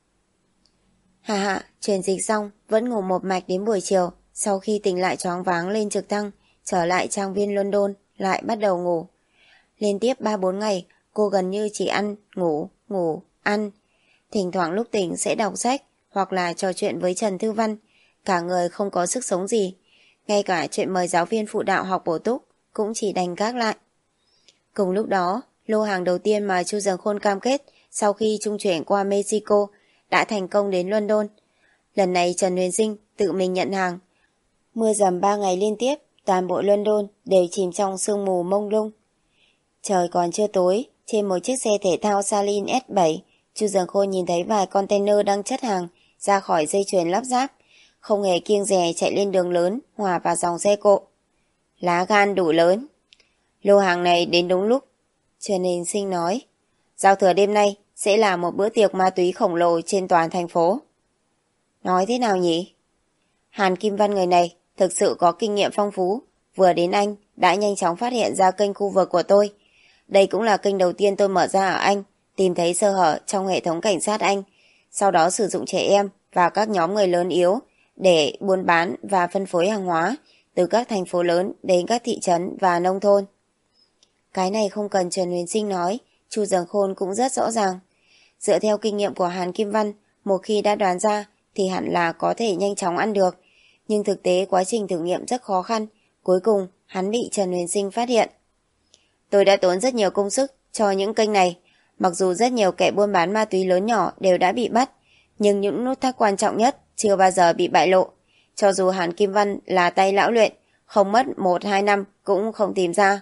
Hạ Hạ truyền dịch xong, vẫn ngủ một mạch đến buổi chiều. Sau khi tỉnh lại choáng váng lên trực thăng, trở lại trang viên London, lại bắt đầu ngủ. Liên tiếp ba bốn ngày, cô gần như chỉ ăn, ngủ, ngủ, ăn. Thỉnh thoảng lúc tỉnh sẽ đọc sách, hoặc là trò chuyện với Trần Thư Văn. Cả người không có sức sống gì. Ngay cả chuyện mời giáo viên phụ đạo học bổ túc cũng chỉ đành gác lại. Cùng lúc đó, lô hàng đầu tiên mà Chu Dần Khôn cam kết sau khi trung chuyển qua Mexico đã thành công đến London. Lần này Trần Huyền Sinh tự mình nhận hàng. Mưa dầm ba ngày liên tiếp, toàn bộ London đều chìm trong sương mù mông lung. Trời còn chưa tối, trên một chiếc xe thể thao Saleen S bảy, Chu Dần Khôn nhìn thấy vài container đang chất hàng ra khỏi dây chuyền lắp ráp, không hề kiêng dè chạy lên đường lớn hòa vào dòng xe cộ. Lá gan đủ lớn. Lô hàng này đến đúng lúc, Trần Huyền Sinh nói. Giao thừa đêm nay sẽ là một bữa tiệc ma túy khổng lồ trên toàn thành phố. Nói thế nào nhỉ? Hàn Kim Văn người này thực sự có kinh nghiệm phong phú, vừa đến Anh đã nhanh chóng phát hiện ra kênh khu vực của tôi. Đây cũng là kênh đầu tiên tôi mở ra ở Anh, tìm thấy sơ hở trong hệ thống cảnh sát Anh, sau đó sử dụng trẻ em và các nhóm người lớn yếu để buôn bán và phân phối hàng hóa từ các thành phố lớn đến các thị trấn và nông thôn. Cái này không cần Trần Huyền Sinh nói, Chu Dần Khôn cũng rất rõ ràng. Dựa theo kinh nghiệm của Hàn Kim Văn, một khi đã đoán ra thì hẳn là có thể nhanh chóng ăn được. Nhưng thực tế quá trình thử nghiệm rất khó khăn, cuối cùng hắn bị Trần Huyền Sinh phát hiện. Tôi đã tốn rất nhiều công sức cho những kênh này, mặc dù rất nhiều kẻ buôn bán ma túy lớn nhỏ đều đã bị bắt, nhưng những nút thắt quan trọng nhất chưa bao giờ bị bại lộ. Cho dù Hàn Kim Văn là tay lão luyện, không mất một hai năm cũng không tìm ra.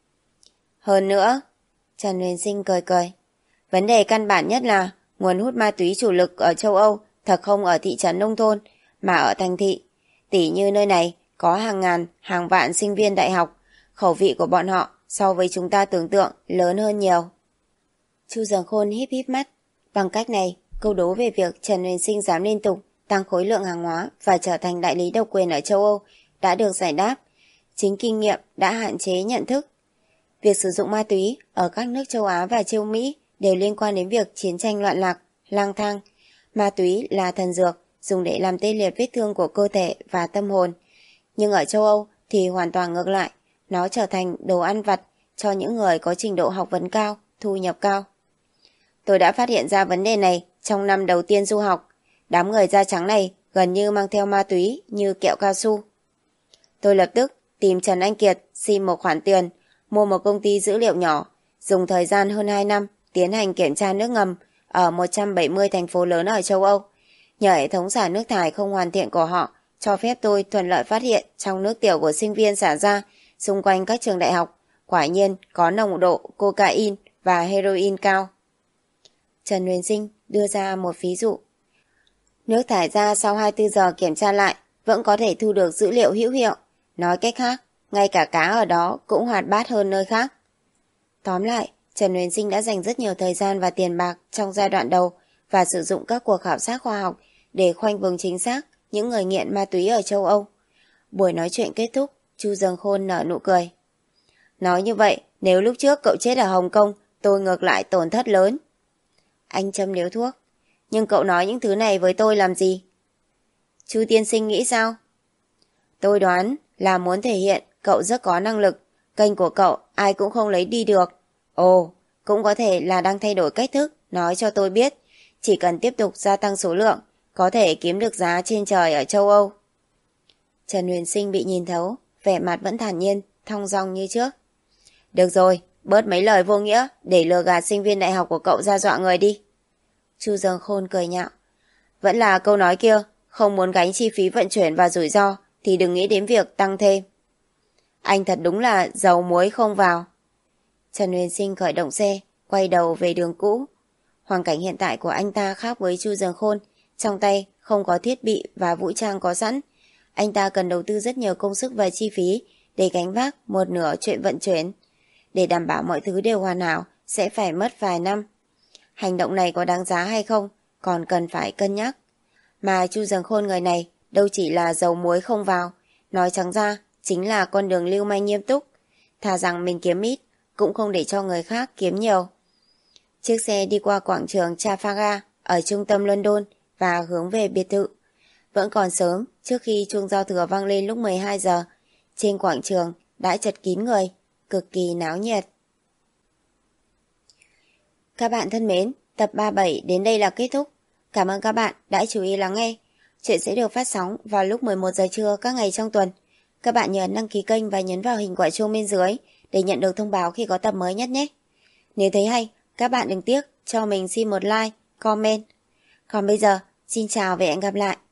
Hơn nữa, Trần Huyền Sinh cười cười, vấn đề căn bản nhất là nguồn hút ma túy chủ lực ở châu Âu thật không ở thị trấn nông thôn, mà ở thành thị. Tỉ như nơi này có hàng ngàn, hàng vạn sinh viên đại học, khẩu vị của bọn họ so với chúng ta tưởng tượng lớn hơn nhiều. Chu Dần Khôn híp híp mắt. Bằng cách này, câu đố về việc Trần Huyền Sinh dám liên tục tăng khối lượng hàng hóa và trở thành đại lý độc quyền ở châu Âu đã được giải đáp. Chính kinh nghiệm đã hạn chế nhận thức. Việc sử dụng ma túy ở các nước châu Á và châu Mỹ đều liên quan đến việc chiến tranh loạn lạc, lang thang. Ma túy là thần dược dùng để làm tê liệt vết thương của cơ thể và tâm hồn. Nhưng ở châu Âu thì hoàn toàn ngược lại, nó trở thành đồ ăn vặt cho những người có trình độ học vấn cao, thu nhập cao. Tôi đã phát hiện ra vấn đề này trong năm đầu tiên du học. Đám người da trắng này gần như mang theo ma túy như kẹo cao su. Tôi lập tức tìm Trần Anh Kiệt xin một khoản tiền, mua một công ty dữ liệu nhỏ, dùng thời gian hơn hai năm tiến hành kiểm tra nước ngầm ở một trăm bảy mươi thành phố lớn ở châu Âu. Nhờ hệ thống xả nước thải không hoàn thiện của họ, cho phép tôi thuận lợi phát hiện trong nước tiểu của sinh viên xả ra xung quanh các trường đại học, quả nhiên có nồng độ cocaine và heroin cao. Trần Huyền Sinh đưa ra một ví dụ. Nước thải ra sau hai mươi bốn giờ kiểm tra lại vẫn có thể thu được dữ liệu hữu hiệu. Nói cách khác, ngay cả cá ở đó cũng hoạt bát hơn nơi khác. Tóm lại, Trần Huyền Sinh đã dành rất nhiều thời gian và tiền bạc trong giai đoạn đầu và sử dụng các cuộc khảo sát khoa học để khoanh vùng chính xác những người nghiện ma túy ở châu Âu. Buổi nói chuyện kết thúc, Chu Dương Khôn nở nụ cười. Nói như vậy, nếu lúc trước cậu chết ở Hồng Kông, tôi ngược lại tổn thất lớn. Anh châm điếu thuốc. Nhưng cậu nói những thứ này với tôi làm gì? Chu tiên sinh nghĩ sao? Tôi đoán là muốn thể hiện cậu rất có năng lực. Kênh của cậu ai cũng không lấy đi được. Ồ, cũng có thể là đang thay đổi cách thức, nói cho tôi biết. Chỉ cần tiếp tục gia tăng số lượng, có thể kiếm được giá trên trời ở châu Âu. Trần Huyền Sinh bị nhìn thấu, vẻ mặt vẫn thản nhiên, thong dong như trước. Được rồi, bớt mấy lời vô nghĩa để lừa gạt sinh viên đại học của cậu ra dọa người đi. Chu Dương Khôn cười nhạo. Vẫn là câu nói kia, không muốn gánh chi phí vận chuyển và rủi ro thì đừng nghĩ đến việc tăng thêm. Anh thật đúng là dầu muối không vào. Trần Huyền Sinh khởi động xe, quay đầu về đường cũ. Hoàn cảnh hiện tại của anh ta khác với Chu Dương Khôn, trong tay không có thiết bị và vũ trang có sẵn. Anh ta cần đầu tư rất nhiều công sức và chi phí để gánh vác một nửa chuyện vận chuyển. Để đảm bảo mọi thứ đều hoàn hảo sẽ phải mất vài năm. Hành động này có đáng giá hay không còn cần phải cân nhắc. Mà Chu Dương Khôn người này đâu chỉ là dầu muối không vào, nói trắng ra chính là con đường lưu manh nghiêm túc. Thà rằng mình kiếm ít cũng không để cho người khác kiếm nhiều. Chiếc xe đi qua quảng trường Trafalgar ở trung tâm London và hướng về biệt thự. Vẫn còn sớm, trước khi chuông giao thừa vang lên lúc mười hai giờ, trên quảng trường đã chật kín người, cực kỳ náo nhiệt. Các bạn thân mến, tập ba mươi bảy đến đây là kết thúc. Cảm ơn các bạn đã chú ý lắng nghe. Chuyện sẽ được phát sóng vào lúc mười một giờ trưa các ngày trong tuần. Các bạn nhớ đăng ký kênh và nhấn vào hình quả chuông bên dưới để nhận được thông báo khi có tập mới nhất nhé. Nếu thấy hay, các bạn đừng tiếc cho mình xin một like, comment. Còn bây giờ, xin chào và hẹn gặp lại.